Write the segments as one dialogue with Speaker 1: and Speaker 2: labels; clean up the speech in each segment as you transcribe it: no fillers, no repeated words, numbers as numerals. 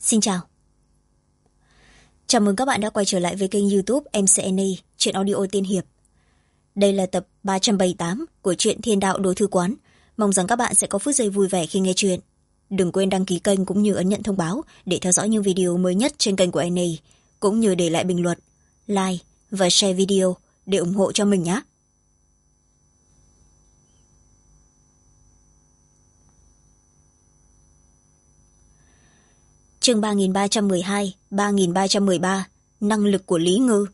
Speaker 1: Xin chào. Chào mừng các bạn đã quay trở lại với kênh YouTube MCNA Truyện Audio Tiên Hiệp. Đây là tập 378 của truyện Thiên Đạo Đồ Thư Quán. Mong rằng các bạn sẽ có phút giây vui vẻ khi nghe chuyện. Đừng quên đăng ký kênh cũng như ấn nhận thông báo để theo dõi những video mới nhất trên kênh của NA, cũng như để lại bình luận, like và share video để ủng hộ cho mình nhé. Chương 3312, 3313, năng lực của Lý Ngư.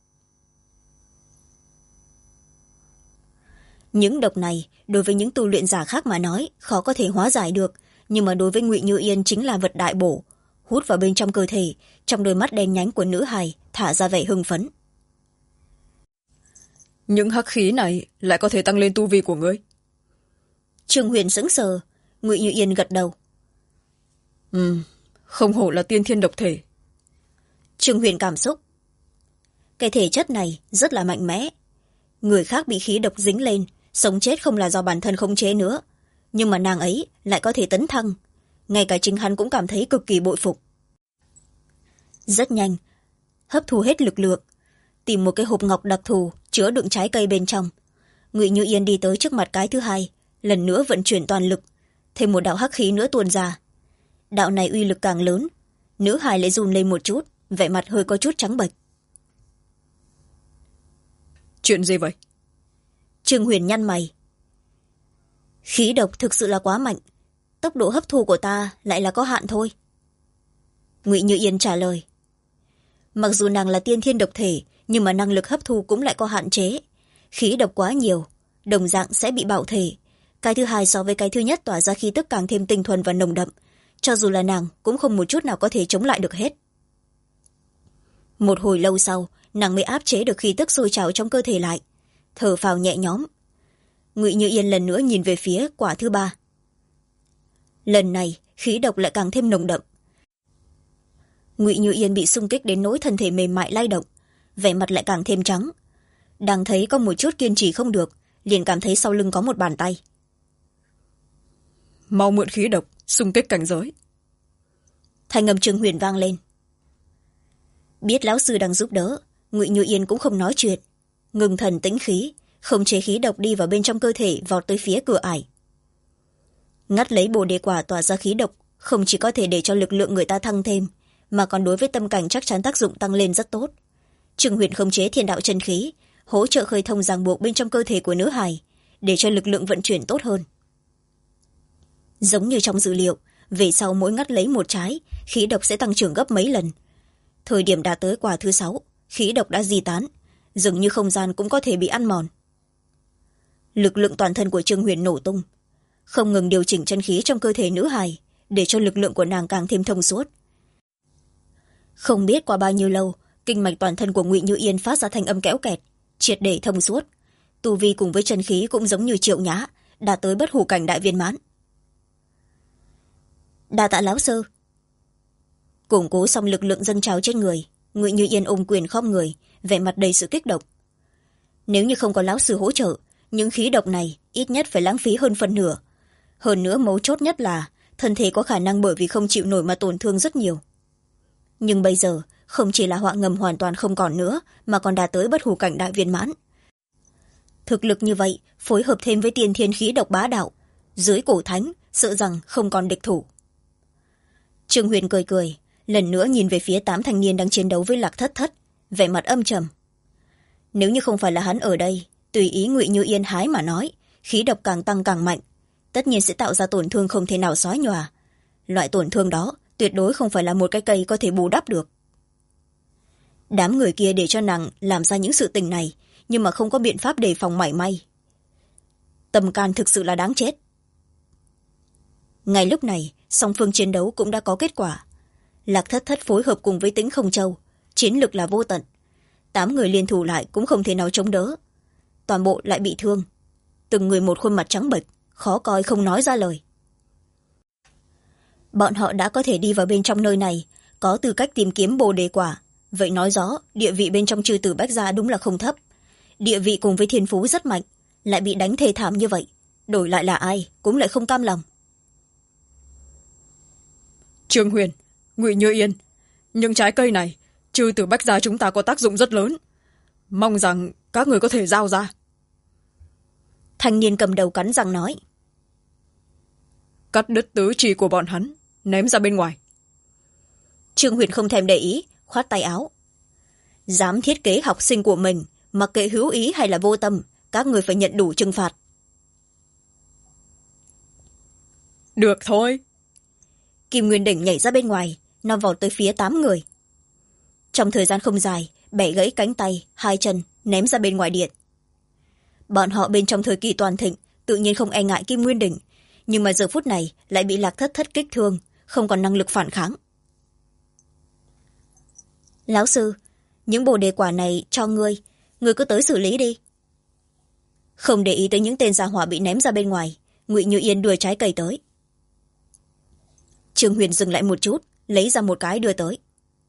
Speaker 1: Những độc này đối với những tu luyện giả khác mà nói khó có thể hóa giải được, nhưng mà đối với Ngụy Như Yên chính là vật đại bổ. Hút vào bên trong cơ thể, trong đôi mắt đen nhánh của nữ hài thả ra vẻ hưng phấn.
Speaker 2: Những hắc khí này lại có thể tăng lên tu vi của ngươi.
Speaker 1: Trương Huyền sững sờ. Ngụy Như Yên gật đầu.
Speaker 2: Không hổ là tiên thiên độc thể.
Speaker 1: Trương Huyền cảm xúc. Cái thể chất này rất là mạnh mẽ. Người khác bị khí độc dính lên, sống chết không là do bản thân khống chế nữa. Nhưng mà nàng ấy lại có thể tấn thăng. Ngay cả chính hắn cũng cảm thấy cực kỳ bội phục. Rất nhanh, hấp thu hết lực lượng, tìm một cái hộp ngọc đặc thù chứa đựng trái cây bên trong. Ngụy Như Yên đi tới trước mặt cái thứ hai, lần nữa vận chuyển toàn lực, thêm một đạo hắc khí nữa tuôn ra. Đạo này uy lực càng lớn, nữ hài lại run lên một chút, vẻ mặt hơi có chút trắng bệch.
Speaker 2: Chuyện gì vậy?
Speaker 1: Trương Huyền nhăn mày. Khí độc thực sự là quá mạnh, tốc độ hấp thu của ta lại là có hạn thôi. Ngụy Như Yên trả lời. Mặc dù nàng là tiên thiên độc thể, nhưng mà năng lực hấp thu cũng lại có hạn chế. Khí độc quá nhiều, đồng dạng sẽ bị bạo thể. Cái thứ hai so với cái thứ nhất tỏa ra khí tức càng thêm tinh thuần và nồng đậm. Cho dù là nàng cũng không một chút nào có thể chống lại được hết. Một hồi lâu sau, nàng mới áp chế được khí tức sôi trào trong cơ thể lại, thở phào nhẹ nhõm. Ngụy Như Yên lần nữa nhìn về phía quả thứ ba. Lần này khí độc lại càng thêm nồng đậm. Ngụy Như Yên bị xung kích đến nỗi thân thể mềm mại lay động, vẻ mặt lại càng thêm trắng. Đang thấy có một chút kiên trì không được, liền cảm thấy sau lưng có một bàn tay.
Speaker 2: Mau mượn khí độc xung kích cảnh giới.
Speaker 1: Thanh âm Trương Huyền vang lên. Biết lão sư đang giúp đỡ, Ngụy Như Yên cũng không nói chuyện, ngừng thần tĩnh khí, không chế khí độc đi vào bên trong cơ thể, vọt tới phía cửa ải. Ngắt lấy bồ đề quả tỏa ra khí độc, không chỉ có thể để cho lực lượng người ta thăng thêm, mà còn đối với tâm cảnh chắc chắn tác dụng tăng lên rất tốt. Trương Huyền không chế thiên đạo chân khí, hỗ trợ khơi thông ràng buộc bên trong cơ thể của nữ hài, để cho lực lượng vận chuyển tốt hơn. Giống như trong dự liệu, về sau mỗi ngắt lấy một trái, khí độc sẽ tăng trưởng gấp mấy lần. Thời điểm đạt tới quả thứ 6, khí độc đã di tán, dường như không gian cũng có thể bị ăn mòn. Lực lượng toàn thân của Trương Huyền nổ tung, không ngừng điều chỉnh chân khí trong cơ thể nữ hài, để cho lực lượng của nàng càng thêm thông suốt. Không biết qua bao nhiêu lâu, kinh mạch toàn thân của Ngụy Như Yên phát ra thanh âm kéo kẹt, triệt để thông suốt. Tu vi cùng với chân khí cũng giống như Triệu Nhã, đạt tới bất hủ cảnh đại viên mãn. Đa tạ lão sư. Củng cố xong lực lượng dâng trào trên người, Ngụy Như Yên ôm quyền khom người, vẻ mặt đầy sự kích động. Nếu như không có lão sư hỗ trợ, những khí độc này ít nhất phải lãng phí hơn phần nửa. Hơn nữa mấu chốt nhất là thân thể có khả năng bởi vì không chịu nổi mà tổn thương rất nhiều. Nhưng bây giờ không chỉ là họa ngầm hoàn toàn không còn nữa, mà còn đạt tới bất hủ cảnh đại viên mãn. Thực lực như vậy phối hợp thêm với tiên thiên khí độc bá đạo, dưới cổ thánh sợ rằng không còn địch thủ. Trương Huyền cười cười, lần nữa nhìn về phía 8 thanh niên đang chiến đấu với Lạc Thất Thất, vẻ mặt âm trầm. Nếu như không phải là hắn ở đây, tùy ý Ngụy Như Yên hái mà nói, khí độc càng tăng càng mạnh, tất nhiên sẽ tạo ra tổn thương không thể nào xóa nhòa. Loại tổn thương đó tuyệt đối không phải là một cái cây có thể bù đắp được. Đám người kia để cho nàng làm ra những sự tình này, nhưng mà không có biện pháp đề phòng mảy may. Tâm can thực sự là đáng chết. Ngay lúc này, song phương chiến đấu cũng đã có kết quả. Lạc Thất Thất phối hợp cùng với Tĩnh Không Châu, chiến lực là vô tận. 8 người liên thủ lại cũng không thể nào chống đỡ. Toàn bộ lại bị thương. Từng người một khuôn mặt trắng bệch, khó coi không nói ra lời. Bọn họ đã có thể đi vào bên trong nơi này, có tư cách tìm kiếm bồ đề quả. Vậy nói rõ, địa vị bên trong chư tử Bách Gia đúng là không thấp. Địa vị cùng với thiên phú rất mạnh, lại bị đánh thê thảm như vậy. Đổi lại là ai, cũng lại không cam lòng.
Speaker 2: Trương Huyền, Ngụy Như Yên, những trái cây này trừ từ Bách gia chúng ta có tác dụng rất lớn, mong rằng các người có thể giao ra.
Speaker 1: Thanh niên cầm đầu cắn răng nói.
Speaker 2: Cắt đứt tứ chi của bọn hắn, ném ra bên ngoài.
Speaker 1: Trương Huyền không thèm để ý, khoát tay áo. Dám thiết kế học sinh của mình, mặc kệ hữu ý hay là vô tâm, các người phải nhận đủ trừng phạt.
Speaker 2: Được thôi.
Speaker 1: Kim Nguyên Đỉnh nhảy ra bên ngoài, nó vọt tới phía 8 người. Trong thời gian không dài, bẻ gãy cánh tay, 2 chân, ném ra bên ngoài điện. Bọn họ bên trong thời kỳ toàn thịnh, tự nhiên không e ngại Kim Nguyên Đỉnh, nhưng mà giờ phút này lại bị Lạc Thất Thất kích thương, không còn năng lực phản kháng. Lão sư, những bồ đề quả này cho ngươi cứ tới xử lý đi. Không để ý tới những tên gia hỏa bị ném ra bên ngoài, Ngụy Như Yên đưa trái cây tới. Trương Huyền dừng lại một chút, lấy ra một cái đưa tới.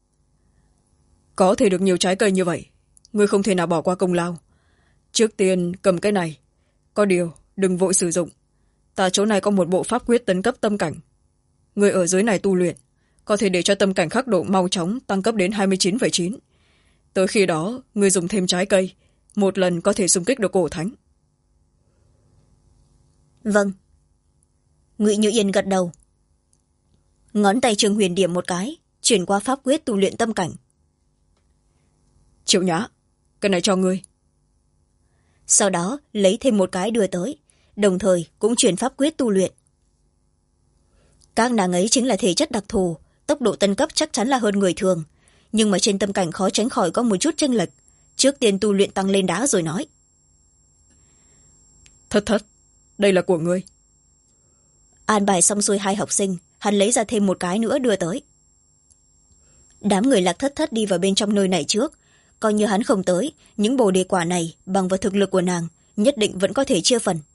Speaker 2: Có thể được nhiều trái cây như vậy, ngươi không thể nào bỏ qua công lao. Trước tiên cầm cái này, có điều đừng vội sử dụng. Ta chỗ này có một bộ pháp quyết tấn cấp tâm cảnh. Ngươi ở dưới này tu luyện, có thể để cho tâm cảnh khắc độ mau chóng tăng cấp đến 29,9. Tới khi đó, ngươi dùng thêm trái cây, một lần có thể xung kích được cổ thánh.
Speaker 1: Vâng. Ngụy Như Yên gật đầu. Ngón tay Trương Huyền điểm một cái, chuyển qua pháp quyết tu luyện tâm cảnh.
Speaker 2: Triệu Nhã, cái này cho ngươi.
Speaker 1: Sau đó lấy thêm một cái đưa tới, đồng thời cũng chuyển pháp quyết tu luyện. Các nàng ấy chính là thể chất đặc thù, tốc độ tân cấp chắc chắn là hơn người thường, nhưng mà trên tâm cảnh khó tránh khỏi có một chút chênh lệch. Trước tiên tu luyện tăng lên đá rồi nói.
Speaker 2: Thất Thất, đây là của ngươi.
Speaker 1: An bài xong xuôi 2 học sinh, hắn lấy ra thêm một cái nữa đưa tới. Đám người Lạc Thất Thất đi vào bên trong nơi này trước, coi như hắn không tới, những bồ đề quả này bằng vào thực lực của nàng nhất định vẫn có thể chia phần.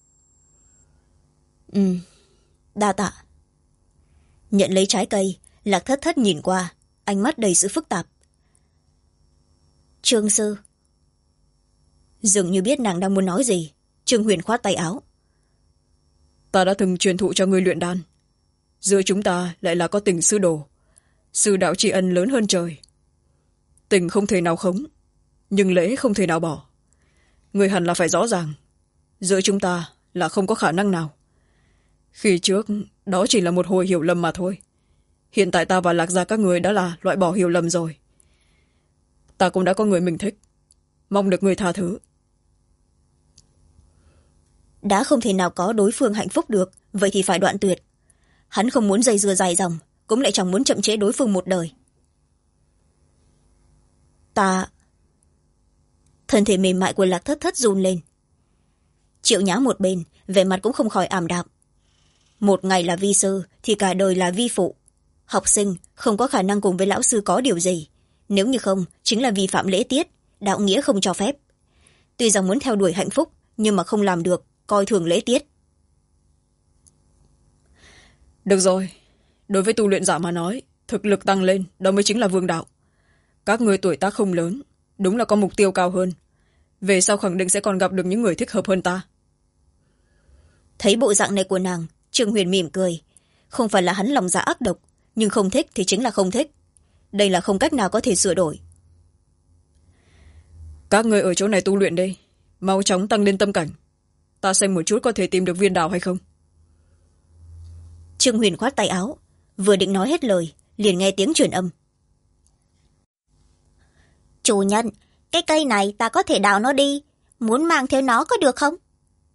Speaker 1: Đa tạ. Nhận lấy trái cây, Lạc Thất Thất nhìn qua, ánh mắt đầy sự phức tạp. Trương sư. Dường như biết nàng đang muốn nói gì, Trương Huyền khoát tay áo.
Speaker 2: Ta đã từng truyền thụ cho ngươi luyện đan. Giữa chúng ta lại là có tình sư đồ. Sư đạo tri ân lớn hơn trời. Tình không thể nào khống, nhưng lễ không thể nào bỏ. Ngươi hẳn là phải rõ ràng, giữa chúng ta là không có khả năng nào. Khi trước, đó chỉ là một hồi hiểu lầm mà thôi. Hiện tại ta và Lạc gia các người đã là loại bỏ hiểu lầm rồi. Ta cũng đã có người mình thích, mong được người tha thứ.
Speaker 1: Đã không thể nào có đối phương hạnh phúc được, vậy thì phải đoạn tuyệt. Hắn không muốn dây dưa dài dòng, cũng lại chẳng muốn chậm trễ đối phương một đời. Ta... Thân thể mềm mại của Lạc Thất Thất run lên. Triệu Nhã một bên, vẻ mặt cũng không khỏi ảm đạm. Một ngày là vi sư, thì cả đời là vi phụ. Học sinh không có khả năng cùng với lão sư có điều gì. Nếu như không, chính là vi phạm lễ tiết, đạo nghĩa không cho phép. Tuy rằng muốn theo đuổi hạnh phúc, nhưng mà không làm được, coi thường lễ tiết.
Speaker 2: Được rồi, đối với tu luyện giả mà nói, thực lực tăng lên, đó mới chính là vương đạo. Các người tuổi tác không lớn, đúng là có mục tiêu cao hơn. Về sau khẳng định sẽ còn gặp được những người thích hợp hơn ta.
Speaker 1: Thấy bộ dạng này của nàng, Trương Huyền mỉm cười. Không phải là hắn lòng dạ ác độc, nhưng không thích thì chính là không thích. Đây là không cách nào có thể sửa đổi.
Speaker 2: Các người ở chỗ này tu luyện đi, mau chóng tăng lên tâm cảnh. Ta xem một chút có thể tìm được viên đào hay không.
Speaker 1: Trương Huyền khoát tay áo, vừa định nói hết lời, liền nghe tiếng truyền âm. Chủ nhân, cái cây này ta có thể đào nó đi, muốn mang theo nó có được không?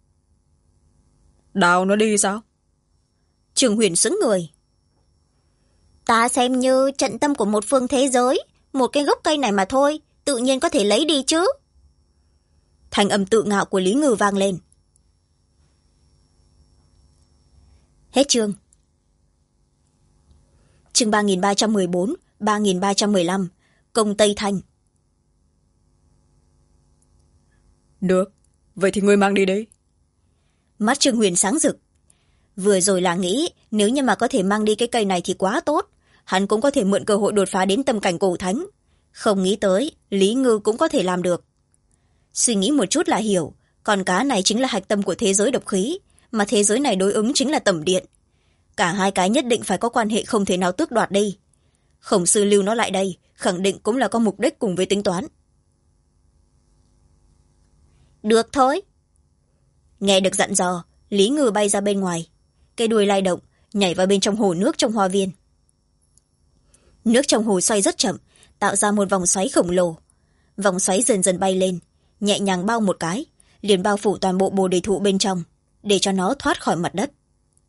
Speaker 2: Đào nó đi sao?
Speaker 1: Trương Huyền sững người. Ta xem như trận tâm của một phương thế giới, một cái gốc cây này mà thôi, tự nhiên có thể lấy đi chứ. Thanh âm tự ngạo của Lý Ngư vang lên. Hết chương. Chương 3314, 3315, Công Tây Thanh.
Speaker 2: Được, vậy thì ngươi mang đi đi.
Speaker 1: Mắt Trương Huyền sáng rực. Vừa rồi là nghĩ, nếu như mà có thể mang đi cái cây này thì quá tốt. Hắn cũng có thể mượn cơ hội đột phá đến tâm cảnh cổ thánh. Không nghĩ tới, Lý Ngư cũng có thể làm được. Suy nghĩ một chút là hiểu, con cá này chính là hạch tâm của thế giới độc khí, mà thế giới này đối ứng chính là tẩm điện. Cả hai cái nhất định phải có quan hệ không thể nào tước đoạt đi, khổng sư lưu nó lại đây khẳng định cũng là có mục đích cùng với tính toán. Được thôi. Nghe được dặn dò, Lý Ngư bay ra bên ngoài, cây đuôi lay động nhảy vào bên trong hồ nước trong hoa viên. Nước trong hồ xoay rất chậm, tạo ra một vòng xoáy khổng lồ. Vòng xoáy dần dần bay lên, nhẹ nhàng bao một cái, liền bao phủ toàn bộ bồ đề thụ bên trong, để cho nó thoát khỏi mặt đất.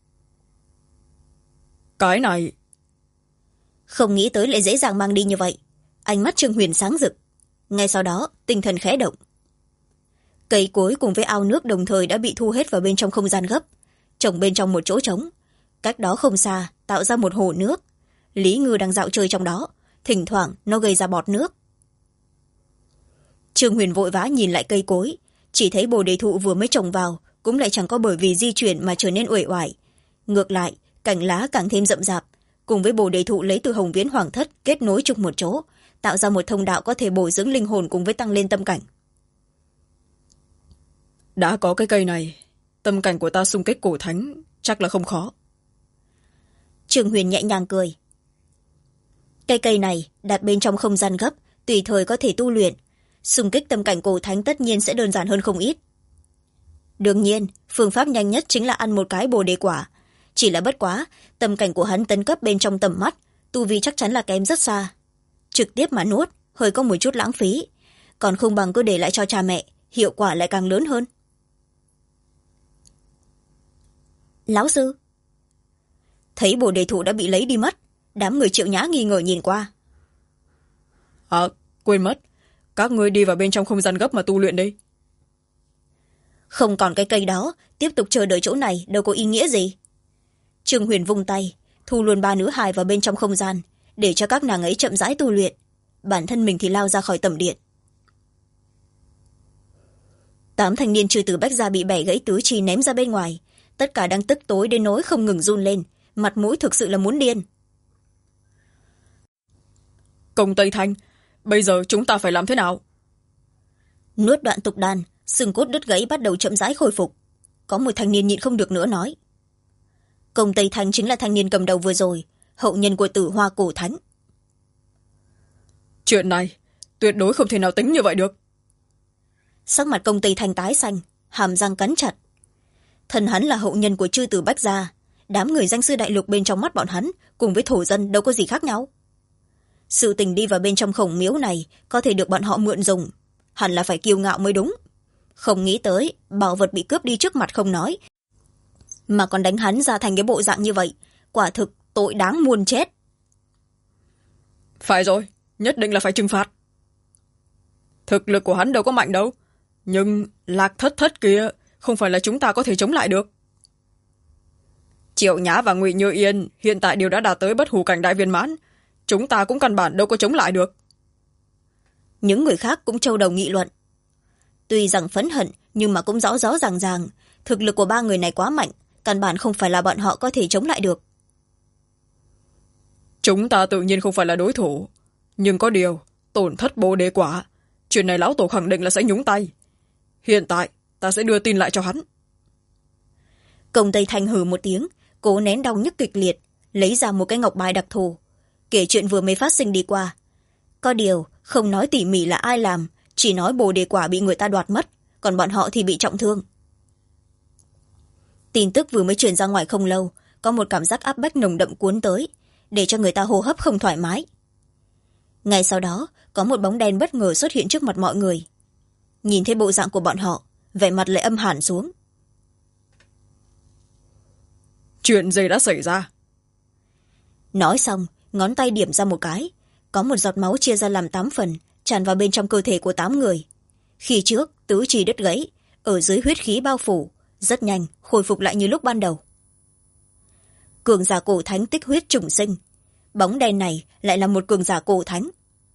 Speaker 2: Cái này...
Speaker 1: Không nghĩ tới lại dễ dàng mang đi như vậy. Ánh mắt Trương Huyền sáng rực. Ngay sau đó, tinh thần khẽ động. Cây cối cùng với ao nước đồng thời đã bị thu hết vào bên trong không gian gấp, trồng bên trong một chỗ trống. Cách đó không xa, tạo ra một hồ nước. Lý Ngư đang dạo chơi trong đó, thỉnh thoảng nó gây ra bọt nước. Trương Huyền vội vã nhìn lại cây cối, chỉ thấy bồ đề thụ vừa mới trồng vào cũng lại chẳng có bởi vì di chuyển mà trở nên uể oải. Ngược lại, cành lá càng thêm rậm rạp, cùng với bồ đề thụ lấy từ Hồng Viễn Hoàng Thất kết nối chung một chỗ, tạo ra một thông đạo có thể bồi dưỡng linh hồn cùng với tăng lên tâm cảnh.
Speaker 2: Đã có cái cây này, tâm cảnh của ta xung kích cổ thánh chắc là không khó.
Speaker 1: Trương Huyền nhẹ nhàng cười. Cây này đặt bên trong không gian gấp, tùy thời có thể tu luyện, xung kích tâm cảnh cổ thánh tất nhiên sẽ đơn giản hơn không ít. Đương nhiên, phương pháp nhanh nhất chính là ăn một cái bồ đề quả. Chỉ là bất quá, tâm cảnh của hắn tấn cấp bên trong tầm mắt, tu vi chắc chắn là kém rất xa. Trực tiếp mà nuốt, hơi có một chút lãng phí. Còn không bằng cứ để lại cho cha mẹ, hiệu quả lại càng lớn hơn. Lão sư. Thấy bồ đề thụ đã bị lấy đi mất, đám người Triệu Nhã nghi ngờ nhìn qua.
Speaker 2: Quên mất. Các ngươi đi vào bên trong không gian gấp mà tu luyện đi.
Speaker 1: Không còn cái cây đó, tiếp tục chờ đợi chỗ này đâu có ý nghĩa gì. Trương Huyền vung tay, thu luôn ba nữ hài vào bên trong không gian, để cho các nàng ấy chậm rãi tu luyện. Bản thân mình thì lao ra khỏi tẩm điện. 8 thanh niên trừ tử Bách Gia bị bẻ gãy tứ chi ném ra bên ngoài. Tất cả đang tức tối đến nỗi không ngừng run lên, mặt mũi thực sự là muốn điên.
Speaker 2: Công Tây Thanh, bây giờ chúng ta phải làm thế nào?
Speaker 1: Nuốt đoạn tục đan, xương cốt đứt gãy bắt đầu chậm rãi khôi phục. Có một thanh niên nhịn không được nữa nói. Công Tây Thanh chính là thanh niên cầm đầu vừa rồi, hậu nhân của Tử Hoa Cổ Thánh.
Speaker 2: Chuyện này tuyệt đối không thể nào tính như vậy được.
Speaker 1: Sắc mặt Công Tây Thanh tái xanh, hàm răng cắn chặt. Thân hắn là hậu nhân của chư tử Bách Gia, đám người danh sư đại lục bên trong mắt bọn hắn cùng với thổ dân đâu có gì khác nhau. Sự tình đi vào bên trong khổng miếu này có thể được bọn họ mượn dùng, hẳn là phải kiêu ngạo mới đúng. Không nghĩ tới bảo vật bị cướp đi trước mặt không nói, mà còn đánh hắn ra thành cái bộ dạng như vậy, quả thực tội đáng muôn chết.
Speaker 2: Phải rồi, nhất định là phải trừng phạt. Thực lực của hắn đâu có mạnh đâu, nhưng Lạc Thất Thất kia không phải là chúng ta có thể chống lại được. Triệu Nhã và Ngụy Như Yên hiện tại đều đã đạt tới bất hủ cảnh đại viên mãn, chúng ta cũng căn bản đâu có chống lại được.
Speaker 1: Những người khác cũng châu đầu nghị luận. Tuy rằng phẫn hận nhưng mà cũng rõ rõ ràng ràng, thực lực của ba người này quá mạnh, căn bản không phải là bọn họ có thể chống lại được.
Speaker 2: Chúng ta tự nhiên không phải là đối thủ, nhưng có điều tổn thất bồ đề quả, chuyện này lão tổ khẳng định là sẽ nhúng tay. Hiện tại ta sẽ đưa tin lại cho hắn.
Speaker 1: Công Tây Thanh hừ một tiếng, cố nén đau nhức kịch liệt, lấy ra một cái ngọc bài đặc thù, kể chuyện vừa mới phát sinh đi qua. Có điều không nói tỉ mỉ là ai làm, chỉ nói bồ đề quả bị người ta đoạt mất, còn bọn họ thì bị trọng thương. Tin tức vừa mới truyền ra ngoài không lâu, có một cảm giác áp bách nồng đậm cuốn tới, để cho người ta hô hấp không thoải mái. Ngay sau đó, có một bóng đen bất ngờ xuất hiện trước mặt mọi người. Nhìn thấy bộ dạng của bọn họ, vẻ mặt lại âm hẳn xuống.
Speaker 2: Chuyện gì đã xảy ra?
Speaker 1: Nói xong, ngón tay điểm ra một cái, có một giọt máu chia ra làm 8 phần, tràn vào bên trong cơ thể của 8 người. Khi trước tứ chi đứt gãy, ở dưới huyết khí bao phủ, rất nhanh khôi phục lại như lúc ban đầu. Cường giả cổ thánh tích huyết trùng sinh, bóng đen này lại là một cường giả cổ thánh.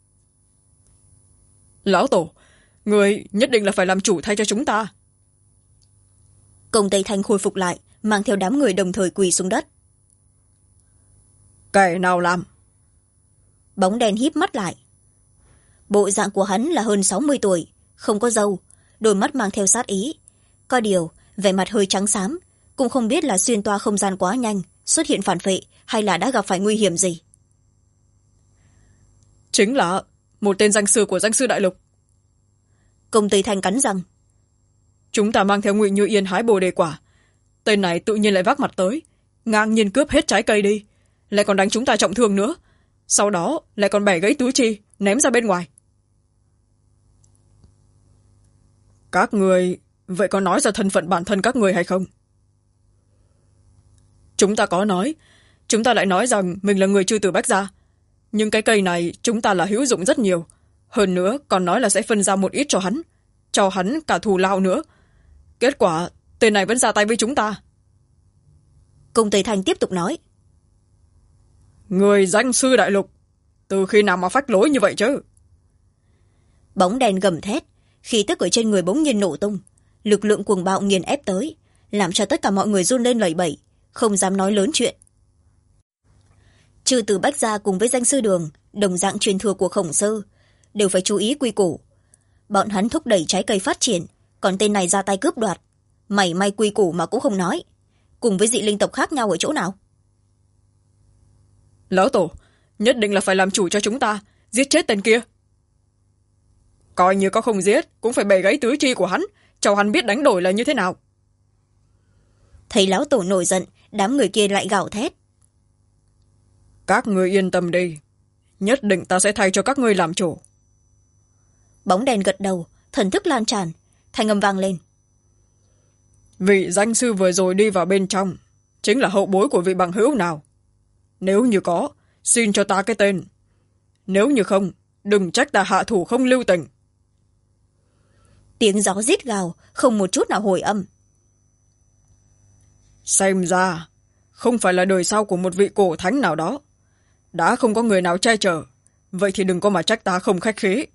Speaker 2: Lão tổ, người nhất định là phải làm chủ thay cho chúng ta.
Speaker 1: Công Tây Thanh khôi phục lại, mang theo đám người đồng thời quỳ xuống đất.
Speaker 2: Kẻ nào làm?
Speaker 1: Bóng đen híp mắt lại. Bộ dạng của hắn là hơn 60 tuổi, không có râu, đôi mắt mang theo sát ý. Có điều vẻ mặt hơi trắng xám, cũng không biết là xuyên toa không gian quá nhanh, xuất hiện phản phệ hay là đã gặp phải nguy hiểm gì.
Speaker 2: Chính là một tên danh sư của danh sư đại lục.
Speaker 1: Công Tây Thanh cắn răng.
Speaker 2: Chúng ta mang theo Ngụy Như Yên hái bồ đề quả, tên này tự nhiên lại vác mặt tới, ngang nhiên cướp hết trái cây đi, lại còn đánh chúng ta trọng thương nữa, sau đó lại còn bẻ gãy tứ chi ném ra bên ngoài. Các người vậy có nói ra thân phận bản thân các người hay không? Chúng ta có nói. Chúng ta lại nói rằng mình là người Chư Tử Bách Gia, nhưng cái cây này chúng ta là hữu dụng rất nhiều, hơn nữa còn nói là sẽ phân ra một ít cho hắn cả thù lao nữa. Kết quả tên này vẫn ra tay với chúng ta.
Speaker 1: Công Tây Thanh tiếp tục nói.
Speaker 2: Người danh sư đại lục, từ khi nào mà phách lối như vậy chứ?
Speaker 1: Bóng đèn gầm thét, khí tức ở trên người bỗng nhiên nổ tung, lực lượng cuồng bạo nghiền ép tới, làm cho tất cả mọi người run lên lẩy bẩy, không dám nói lớn chuyện. Chư Tử Bách Gia cùng với danh sư Đường, đồng dạng truyền thừa của Khổng Sư, đều phải chú ý quy củ. Bọn hắn thúc đẩy trái cây phát triển, còn tên này ra tay cướp đoạt, mảy may quy củ mà cũng không nói. Cùng với dị linh tộc khác nhau ở chỗ nào?
Speaker 2: Lão tổ, nhất định là phải làm chủ cho chúng ta, giết chết tên kia. Coi như có không giết, cũng phải bẻ gãy tứ chi của hắn, cho hắn biết đánh đổi là như thế nào.
Speaker 1: Thấy lão tổ nổi giận, đám người kia lại gào thét.
Speaker 2: Các ngươi yên tâm đi, nhất định ta sẽ thay cho các ngươi làm chủ.
Speaker 1: Bóng đèn gật đầu, thần thức lan tràn, thanh âm vang lên.
Speaker 2: Vị danh sư vừa rồi đi vào bên trong, chính là hậu bối của vị bằng hữu nào? Nếu như có, xin cho ta cái tên. Nếu như không, đừng trách ta hạ thủ không lưu tình.
Speaker 1: Tiếng gió rít gào, không một chút nào hồi âm.
Speaker 2: Xem ra, không phải là đời sau của một vị cổ thánh nào đó. Đã không có người nào che chở, vậy thì đừng có mà trách ta không khách khí.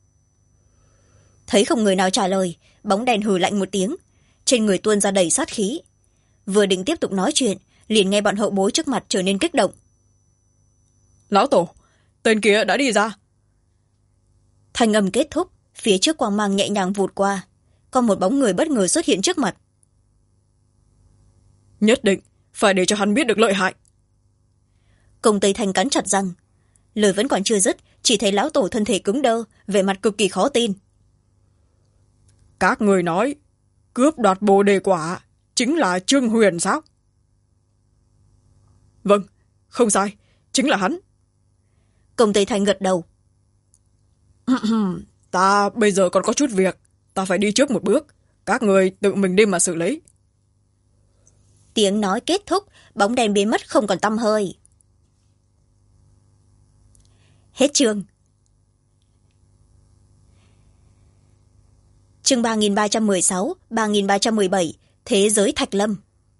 Speaker 1: Thấy không người nào trả lời, bóng đèn hừ lạnh một tiếng, trên người tuôn ra đầy sát khí. Vừa định tiếp tục nói chuyện, liền nghe bọn hậu bối trước mặt trở nên kích động.
Speaker 2: Lão tổ, tên kia đã đi ra.
Speaker 1: Thanh âm kết thúc, phía trước quang mang nhẹ nhàng vụt qua, có một bóng người bất ngờ xuất hiện trước mặt.
Speaker 2: Nhất định phải để cho hắn biết được lợi hại.
Speaker 1: Công Tây Thanh cắn chặt răng, lời vẫn còn chưa dứt, chỉ thấy lão tổ thân thể cứng đơ, vẻ mặt cực kỳ khó tin.
Speaker 2: Các người nói cướp đoạt bồ đề quả chính là Trương Huyền sao? Vâng, không sai, chính là hắn.
Speaker 1: Công Tây Thanh gật đầu.
Speaker 2: Ta bây giờ còn có chút việc, ta phải đi trước một bước, các người tự mình đi mà xử lý.
Speaker 1: Tiếng nói kết thúc, bóng đèn biến mất không còn tăm hơi. Hết chương. Chương 3316, 3317, Thế giới Thạch Lâm.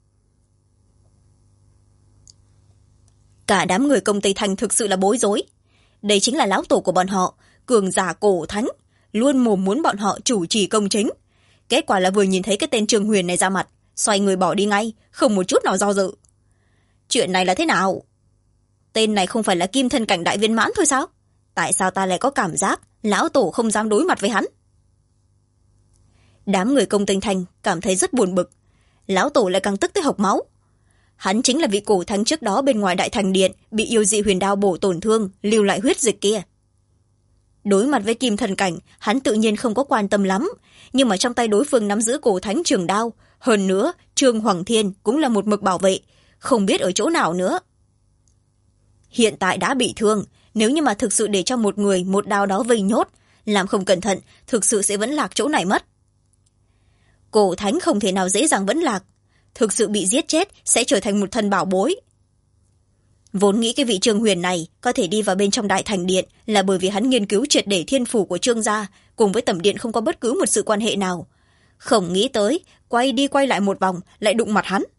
Speaker 1: Cả đám người Công Tây Thành thực sự là bối rối. Đây chính là lão tổ của bọn họ, cường giả cổ thánh, luôn mồm muốn bọn họ chủ trì công chính. Kết quả là vừa nhìn thấy cái tên Trương Huyền này ra mặt, xoay người bỏ đi ngay, không một chút nào do dự. Chuyện này là thế nào? Tên này không phải là kim thân cảnh đại viên mãn thôi sao? Tại sao ta lại có cảm giác lão tổ không dám đối mặt với hắn? Đám người Công Tây Thành cảm thấy rất buồn bực. Lão tổ lại càng tức tới hộc máu. Hắn chính là vị cổ thánh trước đó bên ngoài đại thành điện bị yêu dị huyền đao bổ tổn thương, lưu lại huyết dịch kia. Đối mặt với kim thần cảnh, hắn tự nhiên không có quan tâm lắm, nhưng mà trong tay đối phương nắm giữ cổ thánh trường đao, hơn nữa Trương Hoàng Thiên cũng là một mực bảo vệ, không biết ở chỗ nào nữa. Hiện tại đã bị thương, nếu như mà thực sự để cho một người một đao đó vây nhốt, làm không cẩn thận thực sự sẽ vẫn lạc chỗ này mất. Cổ thánh không thể nào dễ dàng vẫn lạc, thực sự bị giết chết sẽ trở thành một thân bảo bối. Vốn nghĩ cái vị Trương Huyền này có thể đi vào bên trong đại thành điện là bởi vì hắn nghiên cứu triệt để thiên phủ của Trương gia, cùng với tẩm điện không có bất cứ một sự quan hệ nào. Không nghĩ tới, quay đi quay lại một vòng, lại đụng mặt hắn.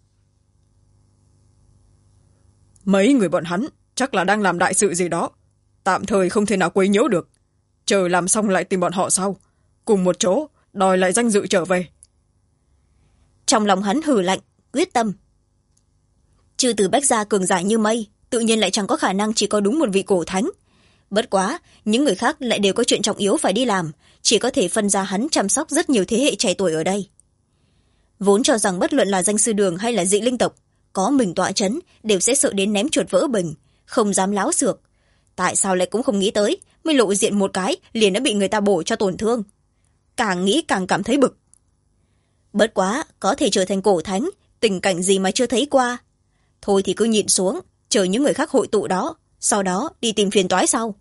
Speaker 2: Mấy người bọn hắn chắc là đang làm đại sự gì đó, tạm thời không thể nào quấy nhiễu được. Chờ làm xong lại tìm bọn họ sau, cùng một chỗ đòi lại danh dự trở về.
Speaker 1: Trong lòng hắn hừ lạnh, quyết tâm. Chư Tử Bách Gia cường giả như mây, tự nhiên lại chẳng có khả năng chỉ có đúng một vị cổ thánh. Bất quá, những người khác lại đều có chuyện trọng yếu phải đi làm, chỉ có thể phân ra hắn chăm sóc rất nhiều thế hệ trẻ tuổi ở đây. Vốn cho rằng bất luận là danh sư Đường hay là dị linh tộc, có mình tọa chấn đều sẽ sợ đến ném chuột vỡ bình, không dám láo xược. tại sao lại cũng không nghĩ tới, mới lộ diện một cái liền đã bị người ta bổ cho tổn thương. Càng nghĩ càng cảm thấy bực. Bất quá, có thể trở thành cổ thánh, tình cảnh gì mà chưa thấy qua. Thôi thì cứ nhịn xuống, chờ những người khác hội tụ đó, sau đó đi tìm phiền toái sau.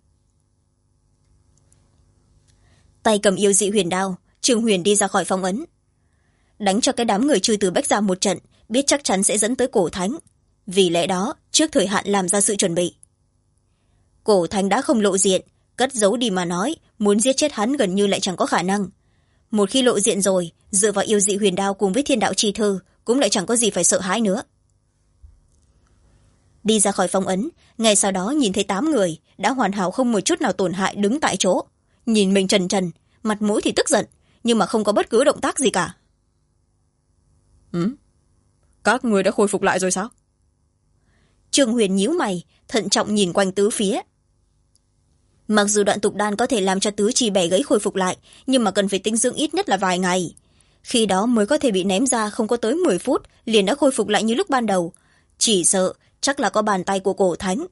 Speaker 1: Tay cầm yêu dị huyền đao, Trương Huyền đi ra khỏi phong ấn. Đánh cho cái đám người Chư Từ Bách ra một trận, biết chắc chắn sẽ dẫn tới cổ thánh. Vì lẽ đó, trước thời hạn làm ra sự chuẩn bị. Cổ thánh đã không lộ diện, cất giấu đi mà nói, muốn giết chết hắn gần như lại chẳng có khả năng. Một khi lộ diện rồi, dựa vào yêu dị huyền đao cùng với thiên đạo chi thư, cũng lại chẳng có gì phải sợ hãi nữa. Đi ra khỏi phong ấn, ngay sau đó nhìn thấy 8 người, đã hoàn hảo không một chút nào tổn hại đứng tại chỗ. Nhìn mình trần trần, mặt mũi thì tức giận, nhưng mà không có bất cứ động tác gì cả.
Speaker 2: Các người đã khôi phục lại rồi sao?
Speaker 1: Trương Huyền nhíu mày, thận trọng nhìn quanh tứ phía. Mặc dù đoạn tục đan có thể làm cho tứ chi bẻ gãy khôi phục lại, nhưng mà cần phải tinh dưỡng ít nhất là vài ngày. Khi đó mới có thể bị ném ra không có tới 10 phút, liền đã khôi phục lại như lúc ban đầu. Chỉ sợ, chắc là có bàn tay của cổ thánh.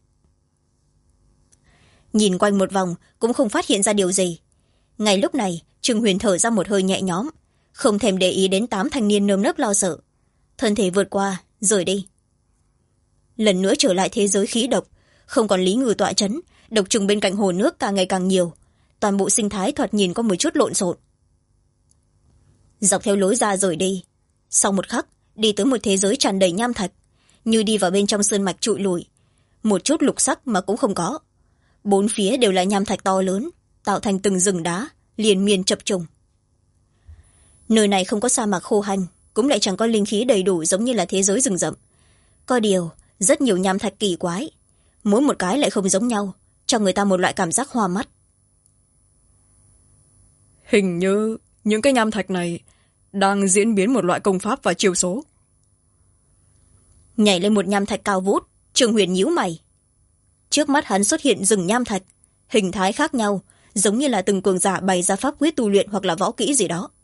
Speaker 1: Nhìn quanh một vòng, cũng không phát hiện ra điều gì. Ngay lúc này, Trương Huyền thở ra một hơi nhẹ nhõm, không thèm để ý đến 8 thanh niên nơm nớp lo sợ. Thân thể vượt qua, rời đi. Lần nữa trở lại thế giới khí độc, không còn Lý Ngư tọa chấn, độc trùng bên cạnh hồ nước càng ngày càng nhiều, toàn bộ sinh thái thoạt nhìn có một chút lộn xộn. Dọc theo lối ra rời đi, sau một khắc đi tới một thế giới tràn đầy nham thạch, như đi vào bên trong sơn mạch trụi lùi, một chút lục sắc mà cũng không có. Bốn phía đều là nham thạch to lớn, tạo thành từng rừng đá liền miên chập trùng. Nơi này không có sa mạc khô hanh, cũng lại chẳng có linh khí đầy đủ giống như là thế giới rừng rậm. Có điều rất nhiều nham thạch kỳ quái, mỗi một cái lại không giống nhau, cho người ta một loại cảm giác hoa mắt.
Speaker 2: Hình như những cái nham thạch này đang diễn biến một loại công pháp và chiêu số.
Speaker 1: Nhảy lên một nham thạch cao vút, Trương Huyền nhíu mày. Trước mắt hắn xuất hiện rừng nham thạch, hình thái khác nhau, giống như là từng cường giả bày ra pháp quyết tu luyện hoặc là võ kỹ gì đó.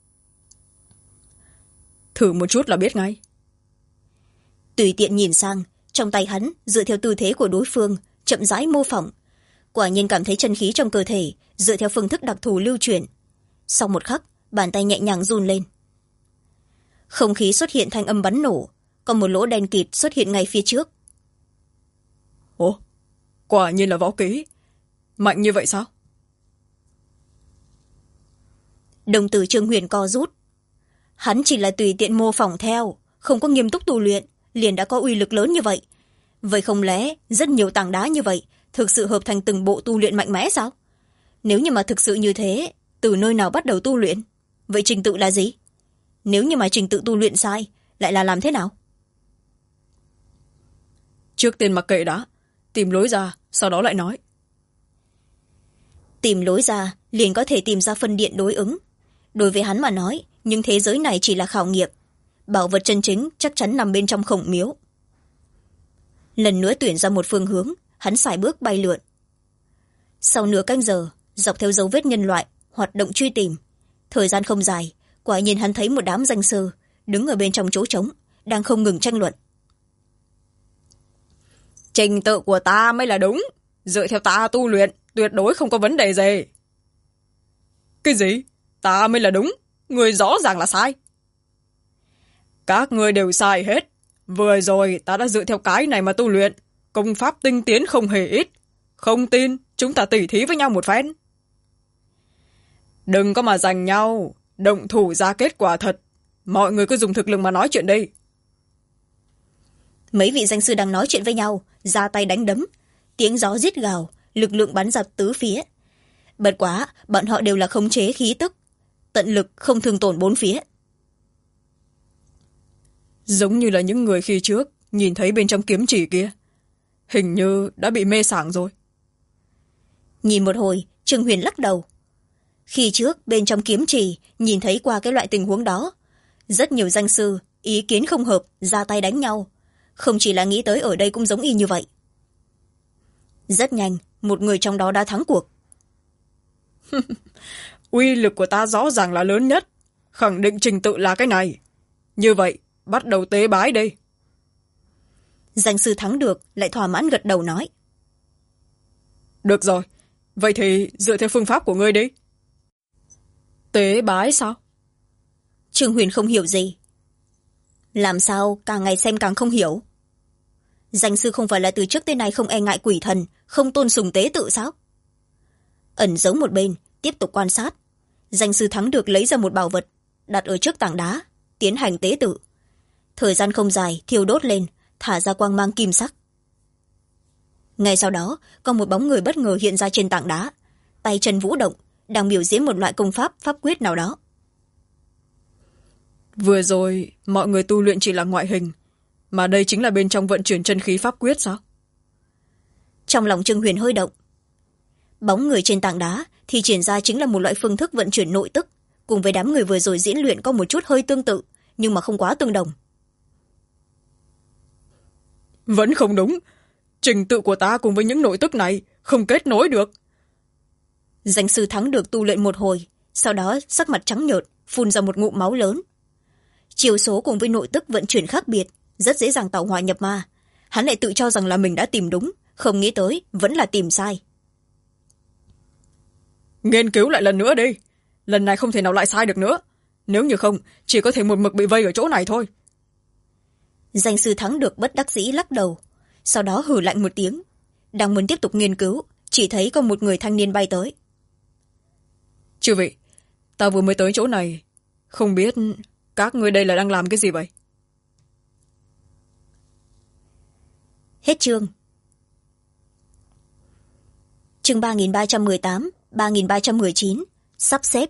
Speaker 2: Thử một chút là biết ngay.
Speaker 1: Tùy tiện nhìn sang, trong tay hắn dựa theo tư thế của đối phương, chậm rãi mô phỏng. Quả nhiên cảm thấy chân khí trong cơ thể dựa theo phương thức đặc thù lưu chuyển. Sau một khắc, bàn tay nhẹ nhàng run lên. Không khí xuất hiện thanh âm bắn nổ, còn một lỗ đen kịt xuất hiện ngay phía trước.
Speaker 2: Ồ, quả nhiên là võ kỹ. Mạnh như vậy sao?
Speaker 1: Đồng tử Trương Huyền co rút. Hắn chỉ là tùy tiện mô phỏng theo, không có nghiêm túc tu luyện, liền đã có uy lực lớn như vậy. Vậy không lẽ rất nhiều tảng đá như vậy thực sự hợp thành từng bộ tu luyện mạnh mẽ sao? Nếu như mà thực sự như thế, từ nơi nào bắt đầu tu luyện? Vậy trình tự là gì? Nếu như mà trình tự tu luyện sai, lại là làm thế nào?
Speaker 2: Trước tiên mặc kệ đã, tìm lối ra, sau đó lại nói.
Speaker 1: Tìm lối ra liền có thể tìm ra phân điện đối ứng. Đối với hắn mà nói, nhưng thế giới này chỉ là khảo nghiệm. Bảo vật chân chính chắc chắn nằm bên trong khổng miếu. Lần nữa tuyển ra một phương hướng, hắn sải bước bay lượn. Sau nửa canh giờ, dọc theo dấu vết nhân loại, hoạt động truy tìm. Thời gian không dài, quả nhiên hắn thấy một đám danh sư đứng ở bên trong chỗ trống, đang không ngừng tranh luận.
Speaker 2: Trình tự của ta mới là đúng, dựa theo ta tu luyện, tuyệt đối không có vấn đề gì. Cái gì? Ta mới là đúng, người rõ ràng là sai. Các người đều sai hết. Vừa rồi ta đã dựa theo cái này mà tu luyện, công pháp tinh tiến không hề ít. Không tin, chúng ta tỉ thí với nhau một phen. Đừng có mà giành nhau, động thủ ra kết quả thật. Mọi người cứ dùng thực lực mà nói chuyện đi.
Speaker 1: Mấy vị danh sư đang nói chuyện với nhau, ra tay đánh đấm. Tiếng gió rít gào, lực lượng bắn ra tứ phía. Bất quá, bọn họ đều là khống chế khí tức, tận lực không thương tổn bốn phía.
Speaker 2: Giống như là những người khi trước nhìn thấy bên trong kiếm chỉ kia, hình như đã bị mê sảng rồi.
Speaker 1: Nhìn một hồi, Trương Huyền lắc đầu. Khi trước bên trong kiếm chỉ nhìn thấy qua cái loại tình huống đó, rất nhiều danh sư ý kiến không hợp ra tay đánh nhau, không chỉ là nghĩ tới ở đây cũng giống y như vậy. Rất nhanh, một người trong đó đã thắng cuộc.
Speaker 2: Uy lực của ta rõ ràng là lớn nhất, khẳng định trình tự là cái này. Như vậy, bắt đầu tế bái đi.
Speaker 1: Danh sư thắng được lại thỏa mãn gật đầu nói.
Speaker 2: Được rồi, vậy thì dựa theo phương pháp của ngươi đi. Tế bái sao?
Speaker 1: Trương Huyền không hiểu gì. Làm sao càng ngày xem càng không hiểu. Danh sư không phải là từ trước tới nay không e ngại quỷ thần, không tôn sùng tế tự sao? Ẩn giấu một bên, tiếp tục quan sát. Danh sư Thắng được lấy ra một bảo vật, đặt ở trước tảng đá, tiến hành tế tự. Thời gian không dài, thiêu đốt lên, thả ra quang mang kim sắc. Ngay sau đó, có một bóng người bất ngờ hiện ra trên tảng đá, tay chân vũ động, đang biểu diễn một loại công pháp, pháp quyết nào đó.
Speaker 2: Vừa rồi, mọi người tu luyện chỉ là ngoại hình, mà đây chính là bên trong vận chuyển chân khí pháp quyết sao?
Speaker 1: Trong lòng Trương Huyền hơi động. Bóng người trên tảng đá thì triển ra chính là một loại phương thức vận chuyển nội tức, cùng với đám người vừa rồi diễn luyện có một chút hơi tương tự, nhưng mà không quá tương đồng.
Speaker 2: Vẫn không đúng. Trình tự của ta cùng với những nội tức này không kết nối được.
Speaker 1: Danh sư Thắng được tu luyện một hồi, sau đó sắc mặt trắng nhợt, phun ra một ngụm máu lớn. Chiều số cùng với nội tức vận chuyển khác biệt, rất dễ dàng tạo hỏa nhập ma. Hắn lại tự cho rằng là mình đã tìm đúng, không nghĩ tới vẫn là tìm sai.
Speaker 2: Nghiên cứu lại lần nữa đi. Lần này không thể nào lại sai được nữa. Nếu như không, chỉ có thể một mực bị vây ở chỗ này thôi.
Speaker 1: Danh sư Thắng được bất đắc dĩ lắc đầu, sau đó hừ lạnh một tiếng. Đang muốn tiếp tục nghiên cứu, chỉ thấy có một người thanh niên bay tới.
Speaker 2: Chư vị, ta vừa mới tới chỗ này, không biết các ngươi đây là đang làm cái gì vậy?
Speaker 1: Hết chương. Chương 3318, 3319, sắp xếp.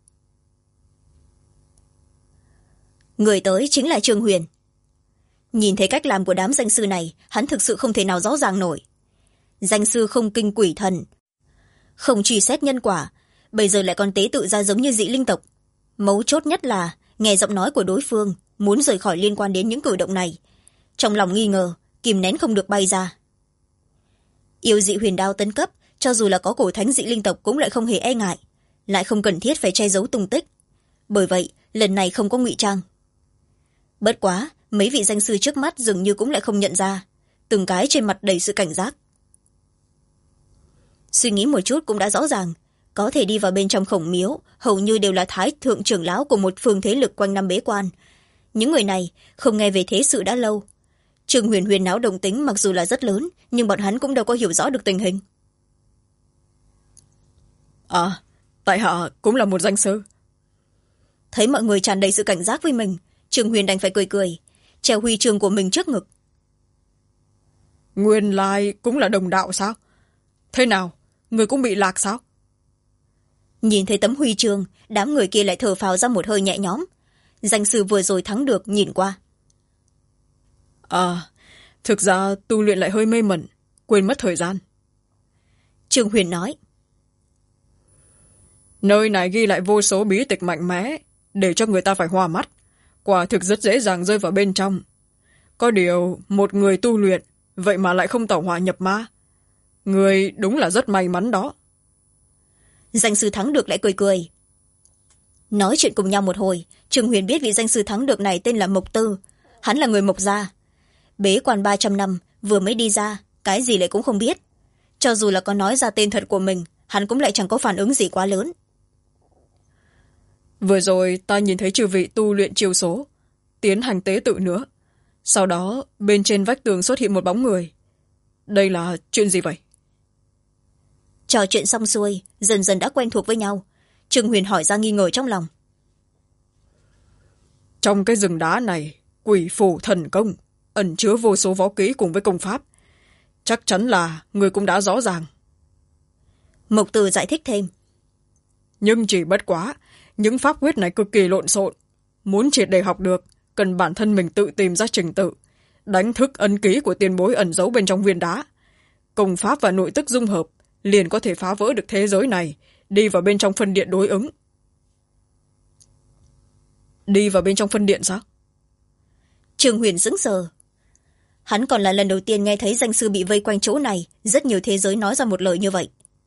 Speaker 1: Người tới chính là Trương Huyền. Nhìn thấy cách làm của đám danh sư này, hắn thực sự không thể nào rõ ràng nổi. Danh sư không kinh quỷ thần, không truy xét nhân quả, bây giờ lại còn tế tự ra giống như dị linh tộc. Mấu chốt nhất là nghe giọng nói của đối phương, muốn rời khỏi liên quan đến những cử động này. Trong lòng nghi ngờ, kìm nén không được bay ra. Yêu dị huyền đao tấn cấp, cho dù là có cổ thánh dị linh tộc cũng lại không hề e ngại, lại không cần thiết phải che giấu tung tích. Bởi vậy, lần này không có ngụy trang. Bất quá, mấy vị danh sư trước mắt dường như cũng lại không nhận ra, từng cái trên mặt đầy sự cảnh giác. Suy nghĩ một chút cũng đã rõ ràng, có thể đi vào bên trong khổng miếu hầu như đều là thái thượng trưởng lão của một phương thế lực quanh năm bế quan. Những người này không nghe về thế sự đã lâu. Trương Huyền huyền náo đồng tính mặc dù là rất lớn, nhưng bọn hắn cũng đâu có hiểu rõ được tình hình.
Speaker 2: Tại hạ cũng là một danh sư.
Speaker 1: Thấy mọi người tràn đầy sự cảnh giác với mình, Trương Huyền đành phải cười cười, treo huy chương của mình trước ngực.
Speaker 2: Nguyên lai cũng là đồng đạo sao? Thế nào, người cũng bị lạc sao?
Speaker 1: Nhìn thấy tấm huy chương, đám người kia lại thở phào ra một hơi nhẹ nhõm. Danh sư vừa rồi thắng được nhìn qua.
Speaker 2: Thực ra tu luyện lại hơi mê mẩn, quên mất thời gian.
Speaker 1: Trương Huyền nói.
Speaker 2: Nơi này ghi lại vô số bí tịch mạnh mẽ, để cho người ta phải hoa mắt. Quả thực rất dễ dàng rơi vào bên trong. Có điều, một người tu luyện, vậy mà lại không tẩu hỏa nhập ma. Người đúng là rất may mắn đó.
Speaker 1: Danh sư thắng được lại cười cười. Nói chuyện cùng nhau một hồi, Trương Huyền biết vị danh sư thắng được này tên là Mộc Tư. Hắn là người Mộc gia. Bế quan 300 năm, vừa mới đi ra, cái gì lại cũng không biết. Cho dù là có nói ra tên thật của mình, hắn cũng lại chẳng có phản ứng gì quá lớn.
Speaker 2: Vừa rồi ta nhìn thấy chư vị tu luyện chiêu số, tiến hành tế tự nữa. Sau đó, bên trên vách tường xuất hiện một bóng người. Đây là chuyện gì vậy?
Speaker 1: Trò chuyện xong xuôi, dần dần đã quen thuộc với nhau. Trương Huyền hỏi ra nghi ngờ trong lòng.
Speaker 2: Trong cái rừng đá này, quỷ phù thần công, ẩn chứa vô số võ kỹ cùng với công pháp. Chắc chắn là người cũng đã rõ ràng.
Speaker 1: Mộc Từ giải thích thêm.
Speaker 2: Nhưng chỉ bất quá, những pháp quyết này cực kỳ lộn xộn. Muốn triệt để học được, cần bản thân mình tự tìm ra trình tự, đánh thức ấn ký của tiền bối ẩn giấu bên trong viên đá. Công pháp và nội tức dung hợp, liền có thể phá vỡ được thế giới này, đi vào bên trong phân điện đối ứng. Đi vào bên trong phân điện sao?
Speaker 1: Trương Huyền sững sờ. Hắn còn là lần đầu tiên nghe thấy danh sư bị vây quanh chỗ này, rất nhiều thế giới nói ra một lời như vậy.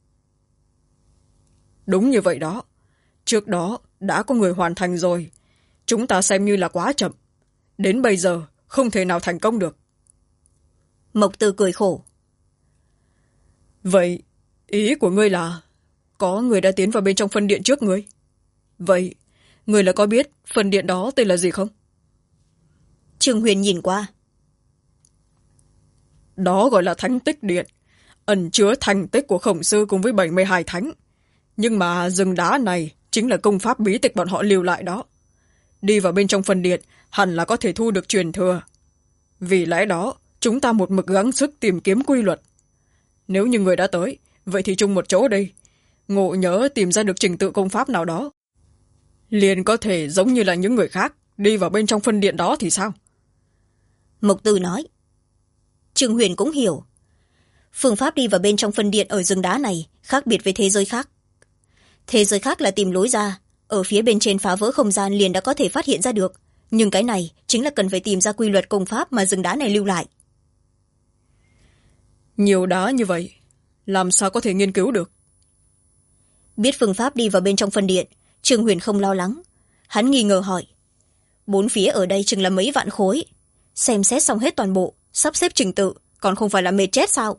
Speaker 2: Đúng như vậy đó. Trước đó đã có người hoàn thành rồi. Chúng ta xem như là quá chậm. Đến bây giờ không thể nào thành công được.
Speaker 1: Mộc Từ cười khổ.
Speaker 2: Vậy Ý của ngươi là có người đã tiến vào bên trong phân điện trước ngươi. Vậy ngươi là có biết phân điện đó tên là gì không?
Speaker 1: Trương Huyền nhìn qua.
Speaker 2: Đó gọi là Thánh Tích Điện, ẩn chứa thành tích của Khổng Sư cùng với 72 thánh. Nhưng mà rừng đá này chính là công pháp bí tịch bọn họ lưu lại đó. Đi vào bên trong phân điện hẳn là có thể thu được truyền thừa. Vì lẽ đó chúng ta một mực gắng sức tìm kiếm quy luật. Nếu như người đã tới, vậy thì chung một chỗ đây, ngộ nhớ tìm ra được trình tự công pháp nào đó, liền có thể giống như là những người khác đi vào bên trong phân điện đó thì sao?
Speaker 1: Mộc Tư nói. Trương Huyền cũng hiểu. Phương pháp đi vào bên trong phân điện ở rừng đá này khác biệt với thế giới khác. Thế giới khác là tìm lối ra, ở phía bên trên phá vỡ không gian liền đã có thể phát hiện ra được. Nhưng cái này chính là cần phải tìm ra quy luật công pháp mà rừng đá này lưu lại.
Speaker 2: Nhiều đá như vậy, làm sao có thể nghiên cứu được?
Speaker 1: Biết phương pháp đi vào bên trong phân điện, Trương Huyền không lo lắng. Hắn nghi ngờ hỏi. 4 phía ở đây chừng là mấy vạn khối. Xem xét xong hết toàn bộ, sắp xếp trình tự, còn không phải là mệt chết sao?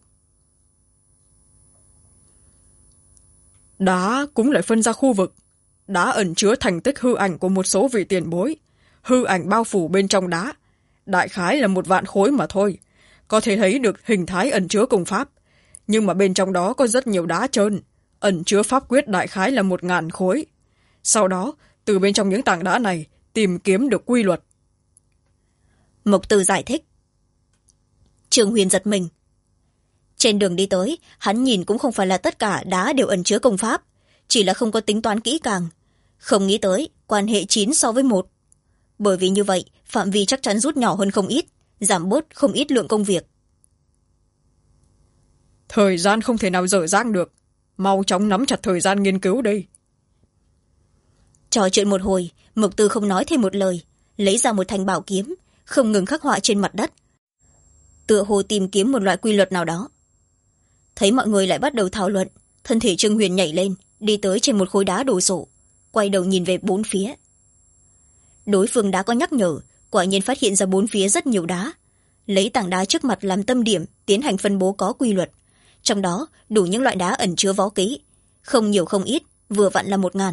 Speaker 2: Đá cũng lại phân ra khu vực. Đá ẩn chứa thành tích hư ảnh của một số vị tiền bối. Hư ảnh bao phủ bên trong đá. Đại khái là 1 vạn khối mà thôi. Có thể thấy được hình thái ẩn chứa công pháp. Nhưng mà bên trong đó có rất nhiều đá trơn. Ẩn chứa pháp quyết đại khái là 1000 khối. Sau đó, từ bên trong những tảng đá này, tìm kiếm được quy luật.
Speaker 1: Mộc Tư giải thích. Trương Huyền giật mình. Trên đường đi tới, hắn nhìn cũng không phải là tất cả đá đều ẩn chứa công pháp, chỉ là không có tính toán kỹ càng. Không nghĩ tới quan hệ 9 so với 1. Bởi vì như vậy, phạm vi chắc chắn rút nhỏ hơn không ít, giảm bớt không ít lượng công việc.
Speaker 2: Thời gian không thể nào dở dang được. Mau chóng nắm chặt thời gian nghiên cứu đây.
Speaker 1: Trò chuyện một hồi, Mộc Tư không nói thêm một lời, lấy ra một thanh bảo kiếm, không ngừng khắc họa trên mặt đất, tựa hồ tìm kiếm một loại quy luật nào đó. Thấy mọi người lại bắt đầu thảo luận, thân thể Trương Huyền nhảy lên, đi tới trên một khối đá đồ sộ, quay đầu nhìn về 4 phía. Đối phương đã có nhắc nhở, quả nhiên phát hiện ra 4 phía rất nhiều đá, lấy tảng đá trước mặt làm tâm điểm, tiến hành phân bố có quy luật. Trong đó đủ những loại đá ẩn chứa võ kỹ, không nhiều không ít, vừa vặn là 1000.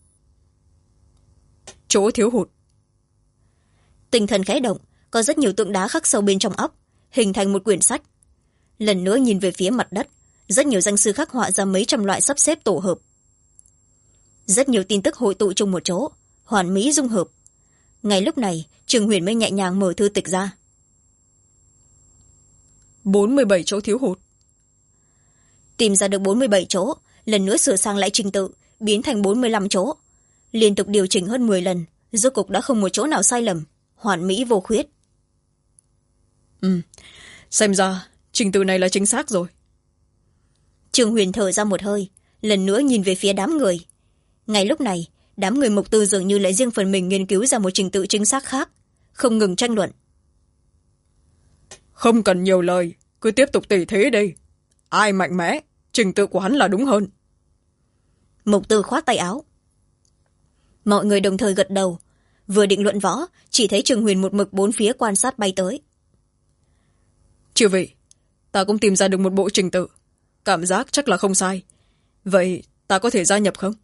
Speaker 2: Chỗ thiếu hụt.
Speaker 1: Tinh thần khẽ động, có rất nhiều tượng đá khắc sâu bên trong óc, hình thành một quyển sách. Lần nữa nhìn về phía mặt đất, rất nhiều danh sư khắc họa ra mấy trăm loại sắp xếp tổ hợp. Rất nhiều tin tức hội tụ chung một chỗ, hoàn mỹ dung hợp. Ngay lúc này, Trương Huyền mới nhẹ nhàng mở thư tịch ra.
Speaker 2: 47 chỗ thiếu hụt.
Speaker 1: Tìm ra được 47 chỗ, lần nữa sửa sang lại trình tự, biến thành 45 chỗ. Liên tục điều chỉnh hơn 10 lần, rốt cục đã không một chỗ nào sai lầm, hoàn mỹ vô khuyết.
Speaker 2: Xem ra trình tự này là chính xác rồi.
Speaker 1: Trương Huyền thở ra một hơi, lần nữa nhìn về phía đám người. Ngay lúc này, đám người Mộc Tư dường như lại riêng phần mình nghiên cứu ra một trình tự chính xác khác, không ngừng tranh luận.
Speaker 2: Không cần nhiều lời, cứ tiếp tục tỉ thí đi. Ai mạnh mẽ, trình tự của hắn là đúng hơn.
Speaker 1: Mộc Tư khoát tay áo. Mọi người đồng thời gật đầu, vừa định luận võ, chỉ thấy Trương Huyền một mực 4 phía quan sát bay tới.
Speaker 2: Chư vị, ta cũng tìm ra được một bộ trình tự, cảm giác chắc là không sai. Vậy ta có thể gia nhập không?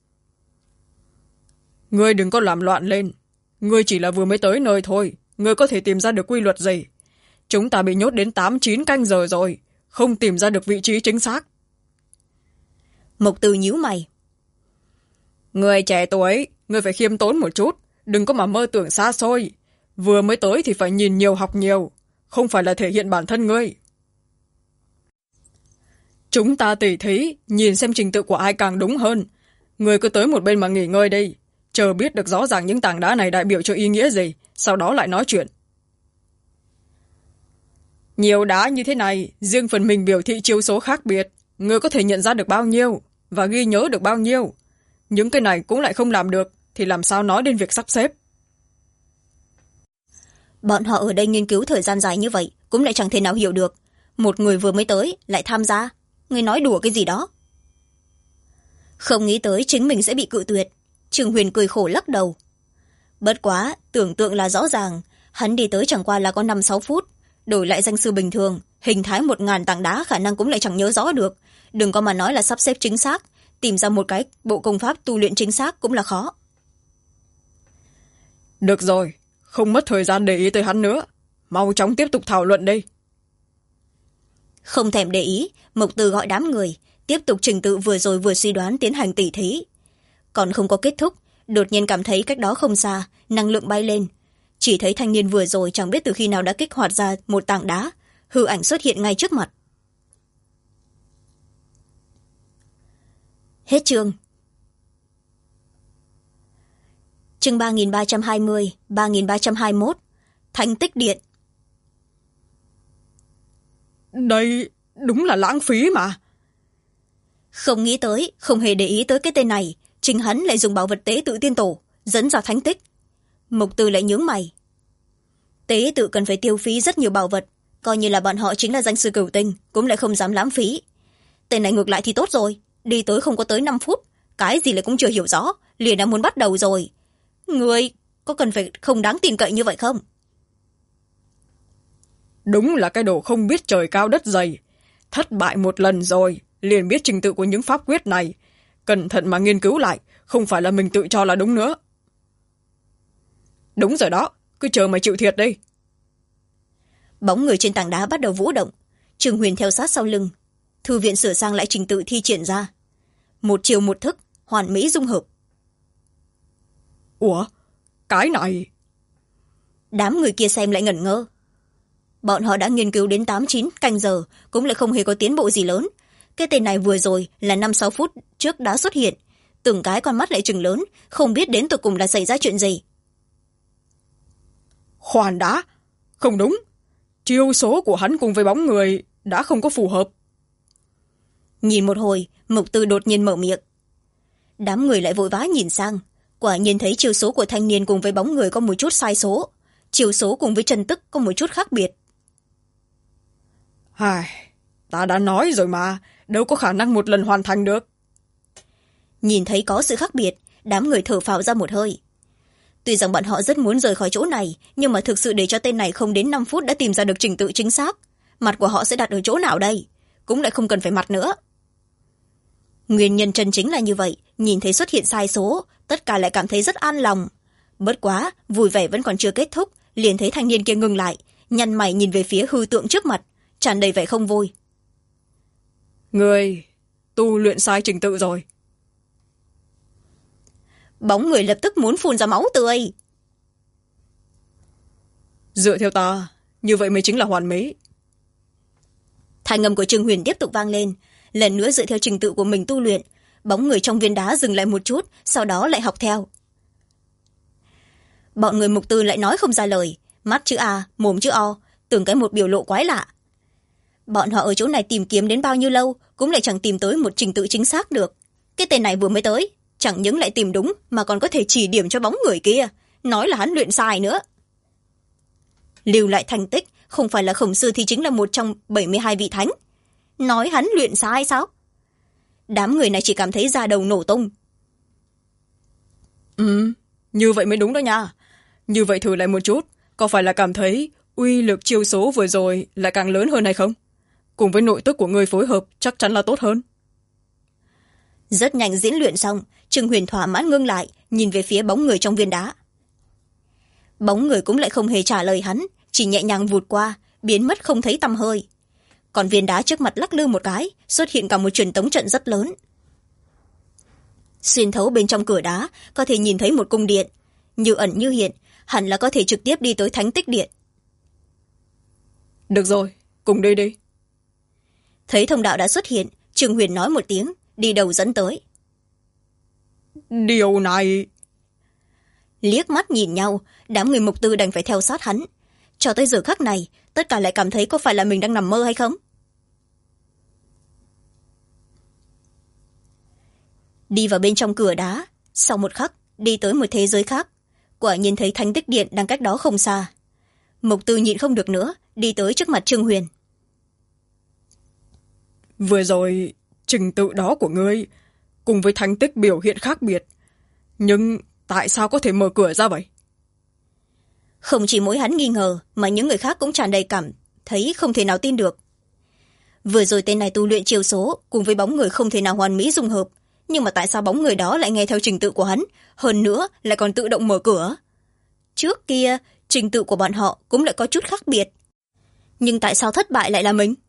Speaker 2: Ngươi đừng có làm loạn lên. Ngươi chỉ là vừa mới tới nơi thôi, ngươi có thể tìm ra được quy luật gì? Chúng ta bị nhốt đến 8-9 canh giờ rồi, không tìm ra được vị trí chính xác.
Speaker 1: Mộc Tư nhíu mày.
Speaker 2: Người trẻ tuổi, ngươi phải khiêm tốn một chút, đừng có mà mơ tưởng xa xôi. Vừa mới tới thì phải nhìn nhiều học nhiều, không phải là thể hiện bản thân ngươi. Chúng ta tỉ thí, nhìn xem trình tự của ai càng đúng hơn. Ngươi cứ tới một bên mà nghỉ ngơi đi, chờ biết được rõ ràng những tảng đá này đại biểu cho ý nghĩa gì, sau đó lại nói chuyện. Nhiều đá như thế này, riêng phần mình biểu thị chiêu số khác biệt, ngươi có thể nhận ra được bao nhiêu và ghi nhớ được bao nhiêu. Những cái này cũng lại không làm được, thì làm sao nói đến việc sắp xếp.
Speaker 1: Bọn họ ở đây nghiên cứu thời gian dài như vậy, cũng lại chẳng thể nào hiểu được. Một người vừa mới tới, lại tham gia. Người nói đùa cái gì đó. Không nghĩ tới chính mình sẽ bị cự tuyệt. Trương Huyền cười khổ lắc đầu. Bất quá, tưởng tượng là rõ ràng. Hắn đi tới chẳng qua là có 5-6 phút. đổi lại danh sư bình thường, hình thái 1000 tảng đá khả năng cũng lại chẳng nhớ rõ được, đừng có mà nói là sắp xếp chính xác, tìm ra một cái bộ công pháp tu luyện chính xác cũng là khó.
Speaker 2: Được rồi, không mất thời gian để ý tới hắn nữa, mau chóng tiếp tục thảo luận đi.
Speaker 1: Không thèm để ý, Mộc Từ gọi đám người tiếp tục trình tự vừa rồi vừa suy đoán tiến hành tỉ thí. Còn không có kết thúc, đột nhiên cảm thấy cách đó không xa năng lượng bay lên, chỉ thấy thanh niên vừa rồi chẳng biết từ khi nào đã kích hoạt ra một tảng đá, hư ảnh xuất hiện ngay trước mặt. Hết chương. Chương 3320, 3321, Thánh Tích Điện.
Speaker 2: Đây đúng là lãng phí mà.
Speaker 1: Không nghĩ tới, không hề để ý tới cái tên này, chính hắn lại dùng bảo vật tế tự tiên tổ dẫn ra thánh tích. Mộc Từ lại nhướng mày. Tế tự cần phải tiêu phí rất nhiều bảo vật, coi như là bọn họ chính là danh sư cửu tinh cũng lại không dám lãng phí. Tên này ngược lại thì tốt rồi, đi tới không có tới 5 phút, cái gì lại cũng chưa hiểu rõ, liền đã muốn bắt đầu rồi. Người có cần phải không đáng tin cậy như vậy không?
Speaker 2: Đúng là cái đồ không biết trời cao đất dày. Thất bại một lần rồi, liền biết trình tự của những pháp quyết này. Cẩn thận mà nghiên cứu lại, không phải là mình tự cho là đúng nữa. Đúng rồi đó, cứ chờ mà chịu thiệt đi.
Speaker 1: Bóng người trên tảng đá bắt đầu vũ động, Trường Huyền theo sát sau lưng. Thư viện sửa sang lại trình tự thi triển ra. Một chiều một thức, hoàn mỹ dung hợp.
Speaker 2: Ủa, cái này...
Speaker 1: Đám người kia xem lại ngẩn ngơ. Bọn họ đã nghiên cứu đến 8-9 canh giờ, cũng lại không hề có tiến bộ gì lớn. Cái tên này vừa rồi là 5-6 phút trước đã xuất hiện. Từng cái con mắt lại trừng lớn, không biết đến tụi cùng là xảy ra chuyện gì.
Speaker 2: Khoan đã, không đúng. Chiêu số của hắn cùng với bóng người đã không có phù hợp.
Speaker 1: Nhìn một hồi, Mộc Từ đột nhiên mở miệng. Đám người lại vội vã nhìn sang, quả nhiên thấy chiêu số của thanh niên cùng với bóng người có một chút sai số, chiêu số cùng với chân tức có một chút khác biệt.
Speaker 2: Ta đã nói rồi mà, đâu có khả năng một lần hoàn thành được.
Speaker 1: Nhìn thấy có sự khác biệt, đám người thở phào ra một hơi. Tuy rằng bọn họ rất muốn rời khỏi chỗ này, nhưng mà thực sự để cho tên này không đến 5 phút đã tìm ra được trình tự chính xác, mặt của họ sẽ đặt ở chỗ nào đây? Cũng lại không cần phải mặt nữa. Nguyên nhân chân chính là như vậy, nhìn thấy xuất hiện sai số, tất cả lại cảm thấy rất an lòng. Bất quá, vui vẻ vẫn còn chưa kết thúc, liền thấy thanh niên kia ngừng lại, nhăn mày nhìn về phía hư tượng trước mặt, tràn đầy vẻ không vui.
Speaker 2: Người tu luyện sai trình tự rồi.
Speaker 1: Bóng người lập tức muốn phun ra máu tươi.
Speaker 2: Dựa theo ta, như vậy mới chính là hoàn mỹ.
Speaker 1: Thanh âm của Trường Huyền tiếp tục vang lên, lần nữa dựa theo trình tự của mình tu luyện. Bóng người trong viên đá dừng lại một chút, sau đó lại học theo. Bọn người Mộc Từ lại nói không ra lời, mắt chữ A, mồm chữ O, từng cái một biểu lộ quái lạ. Bọn họ ở chỗ này tìm kiếm đến bao nhiêu lâu cũng lại chẳng tìm tới một trình tự chính xác được. Cái tên này vừa mới tới, chẳng những lại tìm đúng mà còn có thể chỉ điểm cho bóng người kia, nói là hắn luyện sai nữa. Lưu lại thành tích, không phải là Khổng Sư thì chính là một trong 72 vị thánh. Nói hắn luyện sai sao? Đám người này chỉ cảm thấy da đầu nổ tung.
Speaker 2: Như vậy mới đúng đó nha. Như vậy thử lại một chút, có phải là cảm thấy uy lực chiêu số vừa rồi lại càng lớn hơn hay không? Cùng với nội tức của người phối hợp chắc chắn là tốt hơn.
Speaker 1: Rất nhanh diễn luyện xong, Trương Huyền thỏa mãn ngưng lại, nhìn về phía bóng người trong viên đá. Bóng người cũng lại không hề trả lời hắn, chỉ nhẹ nhàng vụt qua, biến mất không thấy tăm hơi. Còn viên đá trước mặt lắc lư một cái, xuất hiện cả một truyền tống trận rất lớn. Xuyên thấu bên trong cửa đá, có thể nhìn thấy một cung điện. Như ẩn như hiện, hẳn là có thể trực tiếp đi tới Thánh Tích Điện.
Speaker 2: Được rồi, cùng đi đi.
Speaker 1: Thấy thông đạo đã xuất hiện, Trương Huyền nói một tiếng, đi đầu dẫn tới.
Speaker 2: Điều này...
Speaker 1: Liếc mắt nhìn nhau, đám người Mộc Tư đành phải theo sát hắn. Cho tới giờ khắc này, tất cả lại cảm thấy có phải là mình đang nằm mơ hay không? Đi vào bên trong cửa đá, sau một khắc, đi tới một thế giới khác. Quả nhiên thấy Thánh Tích Điện đang cách đó không xa. Mộc Tư nhịn không được nữa, đi tới trước mặt Trương Huyền.
Speaker 2: Vừa rồi, trình tự đó của ngươi, cùng với thánh tích biểu hiện khác biệt. Nhưng tại sao có thể mở cửa ra vậy?
Speaker 1: Không chỉ mỗi hắn nghi ngờ, mà những người khác cũng tràn đầy cảm thấy không thể nào tin được. Vừa rồi tên này tu luyện chiêu số cùng với bóng người không thể nào hoàn mỹ dung hợp, nhưng mà tại sao bóng người đó lại nghe theo trình tự của hắn, hơn nữa lại còn tự động mở cửa? Trước kia trình tự của bọn họ cũng lại có chút khác biệt, nhưng tại sao thất bại lại là mình?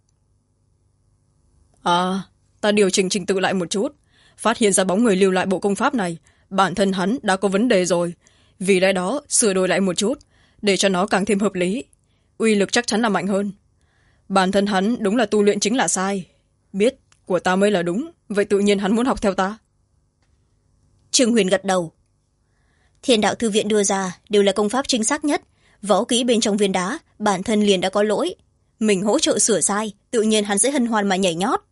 Speaker 2: Ta điều chỉnh trình tự lại một chút, phát hiện ra bóng người lưu lại bộ công pháp này bản thân hắn đã có vấn đề rồi, vì lẽ đó sửa đổi lại một chút để cho nó càng thêm hợp lý, uy lực chắc chắn là mạnh hơn. Bản thân hắn đúng là tu luyện chính là sai, biết của ta mới là đúng, vậy tự nhiên hắn muốn học theo ta.
Speaker 1: Trương Huyền gật đầu. Thiên đạo thư viện đưa ra đều là công pháp chính xác nhất, võ kỹ bên trong viên đá bản thân liền đã có lỗi, mình hỗ trợ sửa sai, tự nhiên hắn sẽ hân hoan mà nhảy nhót.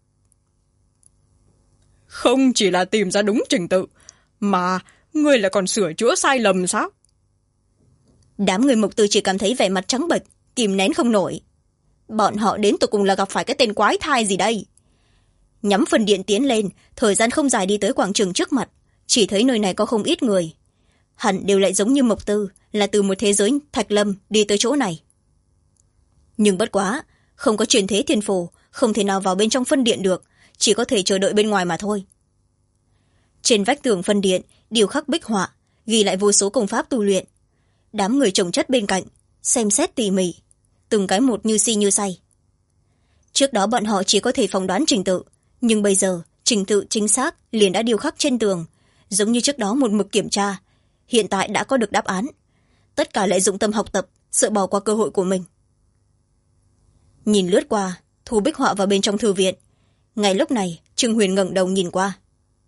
Speaker 2: Không chỉ là tìm ra đúng trình tự, mà ngươi lại còn sửa chữa sai lầm sao?
Speaker 1: Đám người Mục Tư chỉ cảm thấy vẻ mặt trắng bệch, kìm nén không nổi. Bọn họ đến tụi cùng là gặp phải cái tên quái thai gì đây? Nhắm phần điện tiến lên, thời gian không dài đi tới quảng trường trước mặt, chỉ thấy nơi này có không ít người. Hẳn đều lại giống như Mục Tư, là từ một thế giới thạch lâm đi tới chỗ này. Nhưng bất quá, không có truyền thế thiên phù, không thể nào vào bên trong phân điện được, chỉ có thể chờ đợi bên ngoài mà thôi. Trên vách tường phân điện điêu khắc bích họa, ghi lại vô số công pháp tu luyện. Đám người chồng chất bên cạnh xem xét tỉ mỉ, từng cái một như si như say. Trước đó bọn họ chỉ có thể phỏng đoán trình tự, nhưng bây giờ trình tự chính xác liền đã điêu khắc trên tường, giống như trước đó một mực kiểm tra, hiện tại đã có được đáp án. Tất cả lại dụng tâm học tập, sợ bỏ qua cơ hội của mình. Nhìn lướt qua, thu bích họa vào bên trong thư viện. Ngay lúc này Trương Huyền ngẩng đầu nhìn qua.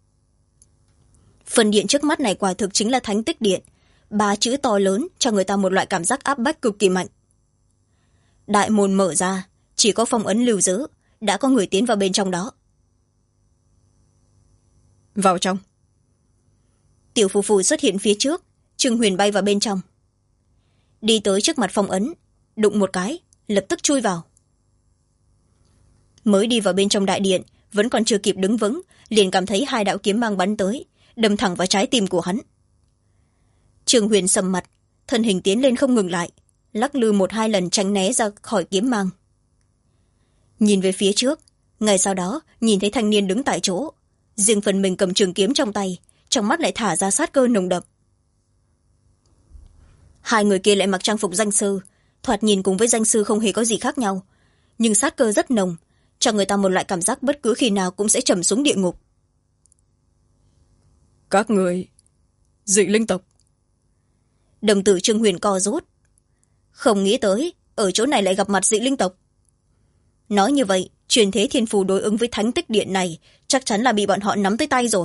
Speaker 1: Phần điện trước mắt này quả thực chính là Thánh Tích Điện, 3 chữ to lớn cho người ta một loại cảm giác áp bách cực kỳ mạnh. Đại môn mở ra, chỉ có phong ấn lưu giữ, đã có người tiến vào bên trong đó.
Speaker 2: Vào trong.
Speaker 1: Tiểu phù phù xuất hiện phía trước, Trương Huyền bay vào bên trong. Đi tới trước mặt phong ấn, đụng một cái, lập tức chui vào. Mới đi vào bên trong đại điện, vẫn còn chưa kịp đứng vững, liền cảm thấy 2 đạo kiếm mang bắn tới, đâm thẳng vào trái tim của hắn. Trương Huyền sầm mặt, thân hình tiến lên không ngừng lại, lắc lư 1-2 lần tránh né ra khỏi kiếm mang. Nhìn về phía trước, ngay sau đó nhìn thấy thanh niên đứng tại chỗ, riêng phần mình cầm trường kiếm trong tay, trong mắt lại thả ra sát cơ nồng đậm. 2 người kia lại mặc trang phục danh sư, thoạt nhìn cùng với danh sư không hề có gì khác nhau, nhưng sát cơ rất nồng, cho người ta một loại cảm giác bất cứ khi nào cũng sẽ trầm xuống địa ngục.
Speaker 2: Các người dị linh tộc.
Speaker 1: Đồng tử Trương Huyền co rút, không nghĩ tới ở chỗ này lại gặp mặt dị linh tộc. Nói như vậy, truyền thế thiên phù đối ứng với Thánh Tích Điện này chắc chắn là bị bọn họ nắm tới tay rồi.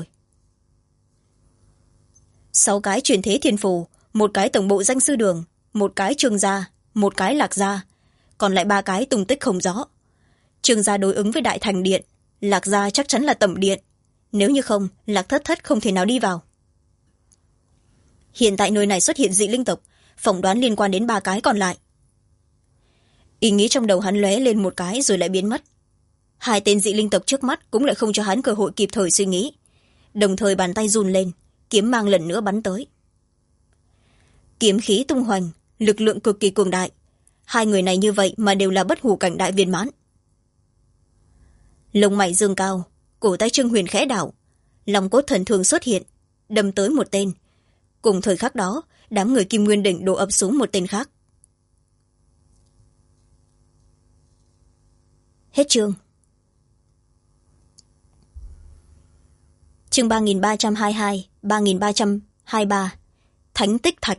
Speaker 1: 6 cái truyền thế thiên phù, 1 cái tổng bộ danh sư đường, 1 cái Trương gia, 1 cái Lạc gia, còn lại 3 cái tung tích không rõ. Trương gia đối ứng với Đại Thành Điện, Lạc gia chắc chắn là Tẩm Điện, nếu như không, Lạc Thất Thất không thể nào đi vào. Hiện tại nơi này xuất hiện dị linh tộc, phỏng đoán liên quan đến 3 cái còn lại. Ý nghĩ trong đầu hắn lóe lên một cái rồi lại biến mất. 2 tên dị linh tộc trước mắt cũng lại không cho hắn cơ hội kịp thời suy nghĩ, đồng thời bàn tay run lên, kiếm mang lần nữa bắn tới. Kiếm khí tung hoành, lực lượng cực kỳ cường đại. 2 người này như vậy mà đều là bất hủ cảnh đại viên mãn. Lông mày dương cao, cổ tay Trương Huyền khẽ đảo, lòng cốt thần thường xuất hiện, đâm tới một tên. Cùng thời khắc đó, đám người Kim Nguyên Đỉnh đổ ập xuống một tên khác. Hết chương. Chương 3322, 3323, Thánh Tích Thạch.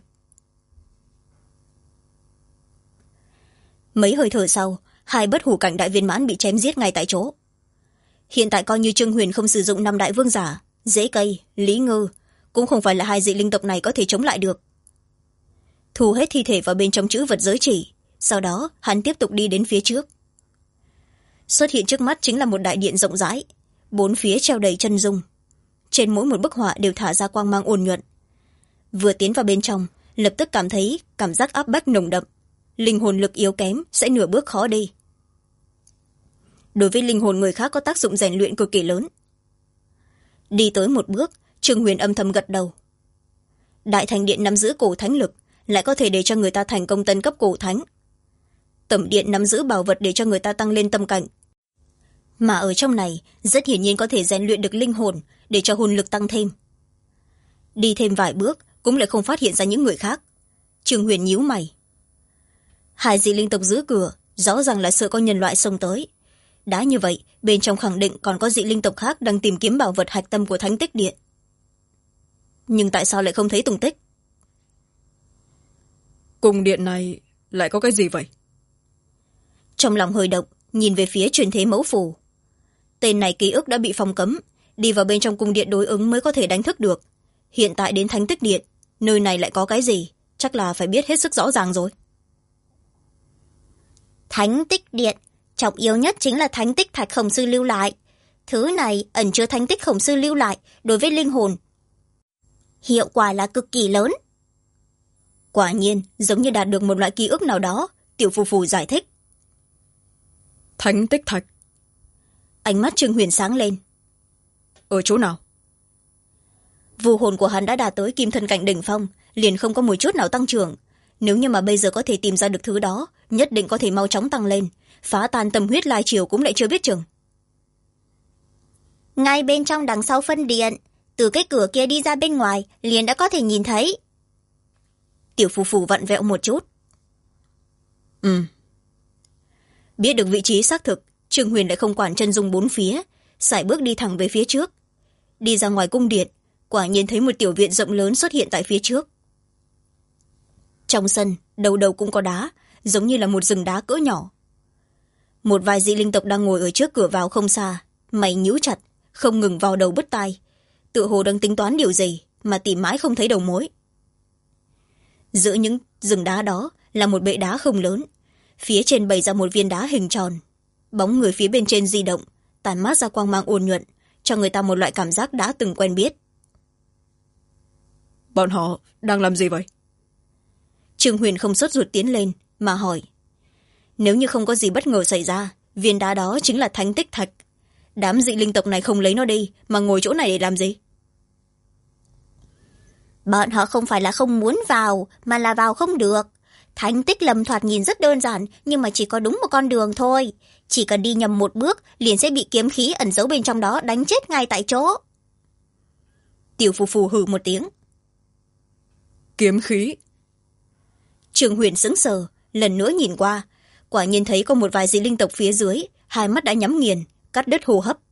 Speaker 1: Mấy hơi thở sau, 2 bất hủ cảnh đại viên mãn bị chém giết ngay tại chỗ. Hiện tại coi như Trương Huyền không sử dụng 5 đại vương giả, Dễ Cây, Lý Ngư, cũng không phải là 2 dị linh tộc này có thể chống lại được. Thu hết thi thể vào bên trong trữ vật giới chỉ, sau đó hắn tiếp tục đi đến phía trước. Xuất hiện trước mắt chính là một đại điện rộng rãi, 4 phía treo đầy chân dung. Trên mỗi một bức họa đều thả ra quang mang ôn nhuận. Vừa tiến vào bên trong, lập tức cảm thấy cảm giác áp bách nồng đậm, linh hồn lực yếu kém sẽ nửa bước khó đi. Đối với linh hồn người khác có tác dụng rèn luyện cực kỳ lớn. Đi tới một bước, Trương Huyền âm thầm gật đầu. Đại Thành Điện nắm giữ cổ thánh lực, lại có thể để cho người ta thành công tân cấp cổ thánh. tẩm điện nắm giữ bảo vật để cho người ta tăng lên tâm cảnh, mà ở trong này rất hiển nhiên có thể rèn luyện được linh hồn để cho hồn lực tăng thêm. Đi thêm vài bước cũng lại không phát hiện ra những người khác. Trương Huyền nhíu mày. Hai dị linh tộc giữ cửa rõ ràng là sợ có nhân loại xông tới. Đã như vậy, bên trong khẳng định còn có dị linh tộc khác đang tìm kiếm bảo vật hạch tâm của Thánh Tích Điện. Nhưng tại sao lại không thấy tung tích?
Speaker 2: Cung điện này lại có cái gì vậy?
Speaker 1: Trong lòng hơi động, nhìn về phía truyền thế mẫu phù. Tên này ký ức đã bị phong cấm, đi vào bên trong cung điện đối ứng mới có thể đánh thức được. Hiện tại đến Thánh Tích Điện, nơi này lại có cái gì? Chắc là phải biết hết sức rõ ràng rồi. Thánh Tích Điện, trọng yếu nhất chính là thánh tích thạch Khổng Sư lưu lại. Thứ này ẩn chứa thánh tích Khổng Sư lưu lại đối với linh hồn. Hiệu quả là cực kỳ lớn. Quả nhiên, giống như đạt được một loại ký ức nào đó, Tiểu Phù Phù giải thích.
Speaker 2: Thánh tích thạch.
Speaker 1: Ánh mắt Trương Huyền sáng lên.
Speaker 2: Ở chỗ nào?
Speaker 1: Vu hồn của hắn đã đạt tới kim thân cảnh đỉnh phong, liền không có một chút nào tăng trưởng. Nếu như mà bây giờ có thể tìm ra được thứ đó, nhất định có thể mau chóng tăng lên, phá tan tâm huyết lai triều cũng lại chưa biết chừng. Ngay bên trong đằng sau phân điện, từ cái cửa kia đi ra bên ngoài liền đã có thể nhìn thấy. Tiểu Phù Phù vặn vẹo một chút. Biết được vị trí xác thực, Trương Huyền lại không quản chân dung bốn phía, sải bước đi thẳng về phía trước. Đi ra ngoài cung điện, quả nhiên thấy một tiểu viện rộng lớn xuất hiện tại phía trước. Trong sân, đầu đầu cũng có đá, giống như là một rừng đá cỡ nhỏ. Một vài dị linh tộc đang ngồi ở trước cửa vào không xa, mày nhíu chặt, không ngừng vào đầu bứt tai, tựa hồ đang tính toán điều gì mà tìm mãi không thấy đầu mối. Giữa những rừng đá đó là một bệ đá không lớn, phía trên bày ra một viên đá hình tròn. Bóng người phía bên trên di động, tàn mát ra quang mang ôn nhuận, cho người ta một loại cảm giác đã từng quen biết.
Speaker 2: Bọn họ đang làm gì vậy?
Speaker 1: Trương Huyền không sốt ruột tiến lên mà hỏi. Nếu như không có gì bất ngờ xảy ra, viên đá đó chính là thánh tích thạch. Đám dị linh tộc này không lấy nó đi mà ngồi chỗ này để làm gì? Bọn họ không phải là không muốn vào, mà là vào không được. Thánh tích lầm thoạt nhìn rất đơn giản, nhưng mà chỉ có đúng một con đường thôi. Chỉ cần đi nhầm một bước liền sẽ bị kiếm khí ẩn giấu bên trong đó đánh chết ngay tại chỗ. Tiểu Phù Phù hừ một tiếng.
Speaker 2: Kiếm khí?
Speaker 1: Trương Huyền sững sờ, lần nữa nhìn qua, quả nhiên thấy có một vài dị linh tộc phía dưới, hai mắt đã nhắm nghiền, cắt đứt hô hấp.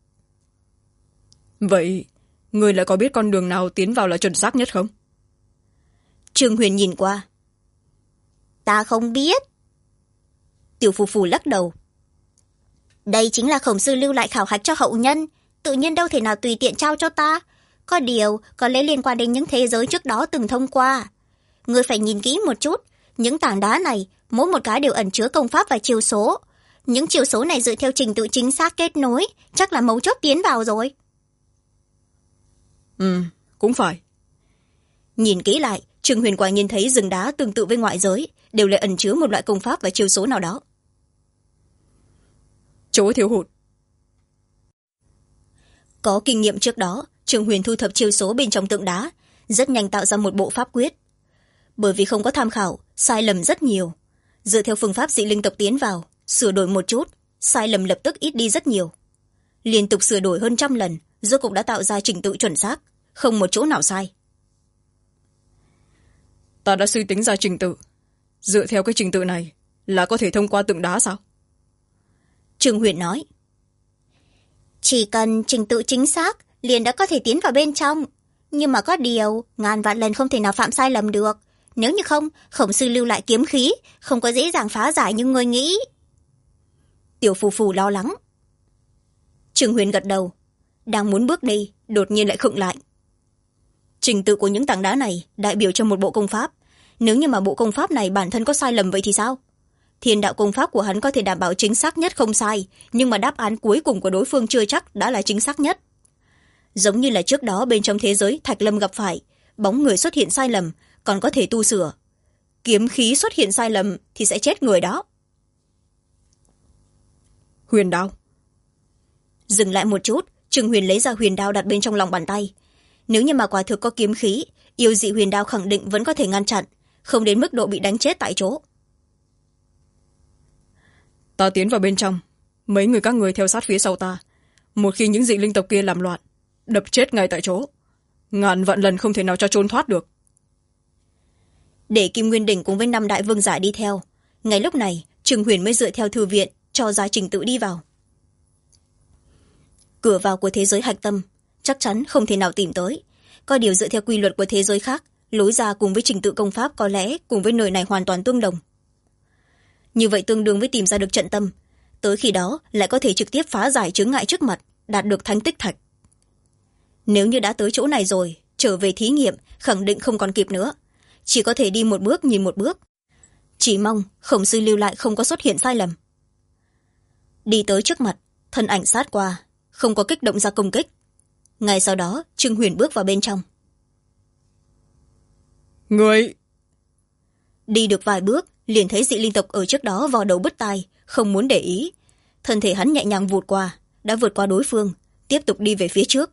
Speaker 2: Vậy, người lại có biết con đường nào tiến vào là chuẩn xác nhất không?
Speaker 1: Trương Huyền nhìn qua. Ta không biết. Tiểu Phù Phù lắc đầu. Đây chính là Khổng Sư lưu lại khảo hạch cho hậu nhân, tự nhiên đâu thể nào tùy tiện trao cho ta. Có điều, có lẽ liên quan đến những thế giới trước đó từng thông qua. Ngươi phải nhìn kỹ một chút, những tảng đá này, mỗi một cái đều ẩn chứa công pháp và chiêu số. Những chiêu số này dựa theo trình tự chính xác kết nối, chắc là mấu chốt tiến vào rồi.
Speaker 2: Cũng phải.
Speaker 1: Nhìn kỹ lại, Trương Huyền quả nhiên thấy rừng đá tương tự với ngoại giới, đều lại ẩn chứa một loại công pháp và chiêu số nào đó.
Speaker 2: Chỗ thiếu hụt.
Speaker 1: Có kinh nghiệm trước đó, Trương Huyền thu thập chiêu số bên trong tượng đá, rất nhanh tạo ra một bộ pháp quyết. Bởi vì không có tham khảo, sai lầm rất nhiều. Dựa theo phương pháp dị linh tộc tiến vào, sửa đổi một chút, sai lầm lập tức ít đi rất nhiều. Liên tục sửa đổi hơn 100 lần, rốt cục đã tạo ra trình tự chuẩn xác, không một chỗ nào sai.
Speaker 2: Ta đã suy tính ra trình tự. Dựa theo cái trình tự này là có thể thông qua tượng đá sao?
Speaker 1: Trương Huyền nói. Chỉ cần trình tự chính xác, liền đã có thể tiến vào bên trong. Nhưng mà có điều, ngàn vạn lần không thể nào phạm sai lầm được. Nếu như không, Khổng Sư lưu lại kiếm khí, không có dễ dàng phá giải như ngươi nghĩ. Tiểu Phù Phù lo lắng. Trương Huyền gật đầu, đang muốn bước đi, đột nhiên lại khựng lại. Trình tự của những tảng đá này đại biểu cho một bộ công pháp. Nếu như mà bộ công pháp này bản thân có sai lầm vậy thì sao? Thiên đạo công pháp của hắn có thể đảm bảo chính xác nhất không sai, nhưng mà đáp án cuối cùng của đối phương chưa chắc đã là chính xác nhất. Giống như là trước đó bên trong thế giới Thạch Lâm gặp phải, bóng người xuất hiện sai lầm, còn có thể tu sửa. Kiếm khí xuất hiện sai lầm thì sẽ chết người đó.
Speaker 2: Huyền đao.
Speaker 1: Dừng lại một chút, Trương Huyền lấy ra huyền đao đặt bên trong lòng bàn tay. Nếu như mà quả thực có kiếm khí, yêu dị huyền đao khẳng định vẫn có thể ngăn chặn, không đến mức độ bị đánh chết tại chỗ.
Speaker 2: ta tiến vào bên trong, mấy người các người theo sát phía sau ta. Một khi những dị linh tộc kia làm loạn, đập chết ngay tại chỗ. Ngàn vạn lần không thể nào cho trốn thoát được.
Speaker 1: Để Kim Nguyên Đỉnh cùng với 5 đại vương giả đi theo, ngay lúc này Trương Huyền mới dựa theo thư viện cho ra trình tự đi vào. Cửa vào của thế giới hạch tâm chắc chắn không thể nào tìm tới. Có điều dựa theo quy luật của thế giới khác, lối ra cùng với trình tự công pháp có lẽ cùng với nơi này hoàn toàn tương đồng. Như vậy tương đương với tìm ra được trận tâm, tới khi đó lại có thể trực tiếp phá giải chướng ngại trước mặt, đạt được thánh tích thạch. Nếu như đã tới chỗ này rồi, trở về thí nghiệm khẳng định không còn kịp nữa, chỉ có thể đi một bước nhìn một bước. Chỉ mong Khổng sư lưu lại không có xuất hiện sai lầm. Đi tới trước mặt, thân ảnh sát qua, không có kích động ra công kích. Ngay sau đó Trương Huyền bước vào bên trong.
Speaker 2: Người!
Speaker 1: Đi được vài bước liền thấy dị linh tộc ở trước đó vò đầu bứt tai, không muốn để ý. Thân thể hắn nhẹ nhàng vụt qua, đã vượt qua đối phương, tiếp tục đi về phía trước.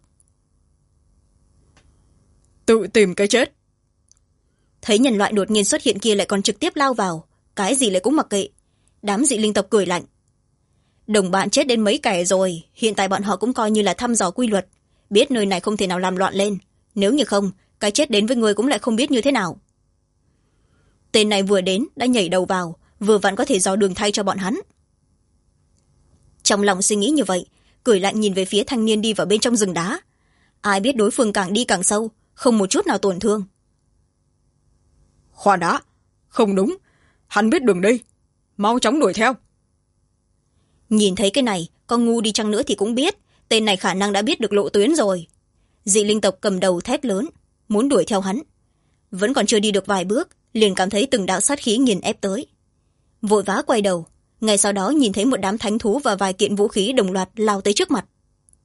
Speaker 2: Tự tìm cái chết!
Speaker 1: Thấy nhân loại đột nhiên xuất hiện kia lại còn trực tiếp lao vào, cái gì lại cũng mặc kệ. Đám dị linh tộc cười lạnh. Đồng bạn chết đến mấy kẻ rồi, hiện tại bọn họ cũng coi như là thăm dò quy luật, biết nơi này không thể nào làm loạn lên. Nếu như không, cái chết đến với người cũng lại không biết như thế nào. Tên này vừa đến đã nhảy đầu vào, vừa vặn có thể dò đường thay cho bọn hắn. Trong lòng suy nghĩ như vậy, cười lạnh nhìn về phía thanh niên đi vào bên trong rừng đá. Ai biết đối phương càng đi càng sâu, không một chút nào tổn thương.
Speaker 2: Khoan đã, không đúng, hắn biết đường đi, mau chóng đuổi theo.
Speaker 1: Nhìn thấy cái này, con ngu đi chăng nữa thì cũng biết, tên này khả năng đã biết được lộ tuyến rồi. Dị linh tộc cầm đầu thét lớn, muốn đuổi theo hắn. Vẫn còn chưa đi được vài bước, liền cảm thấy từng đạo sát khí nghiền ép tới. Vội vã quay đầu, ngay sau đó nhìn thấy một đám thánh thú và vài kiện vũ khí đồng loạt lao tới trước mặt.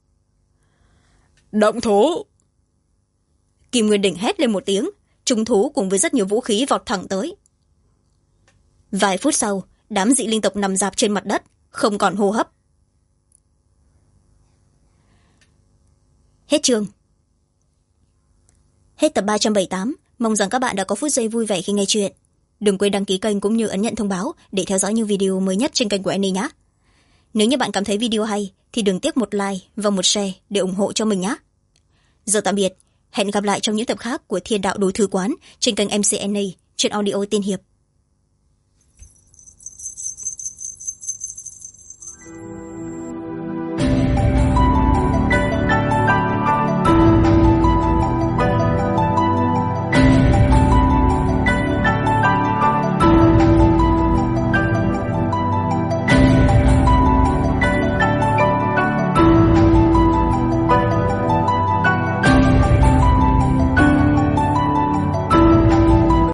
Speaker 2: Động thú!
Speaker 1: Kim Nguyên Đỉnh hét lên một tiếng, trùng thú cùng với rất nhiều vũ khí vọt thẳng tới. Vài phút sau, đám dị linh tộc nằm rạp trên mặt đất, không còn hô hấp. Hết chương. Hết tập 378. Mong rằng các bạn đã có phút giây vui vẻ khi nghe chuyện. Đừng quên đăng ký kênh cũng như ấn nhận thông báo để theo dõi những video mới nhất trên kênh của Annie nhé. Nếu như bạn cảm thấy video hay thì đừng tiếc một like và một share để ủng hộ cho mình nhé. Giờ tạm biệt, hẹn gặp lại trong những tập khác của Thiên Đạo Đồ Thư Quán trên kênh MC Annie trên audio tiên hiệp.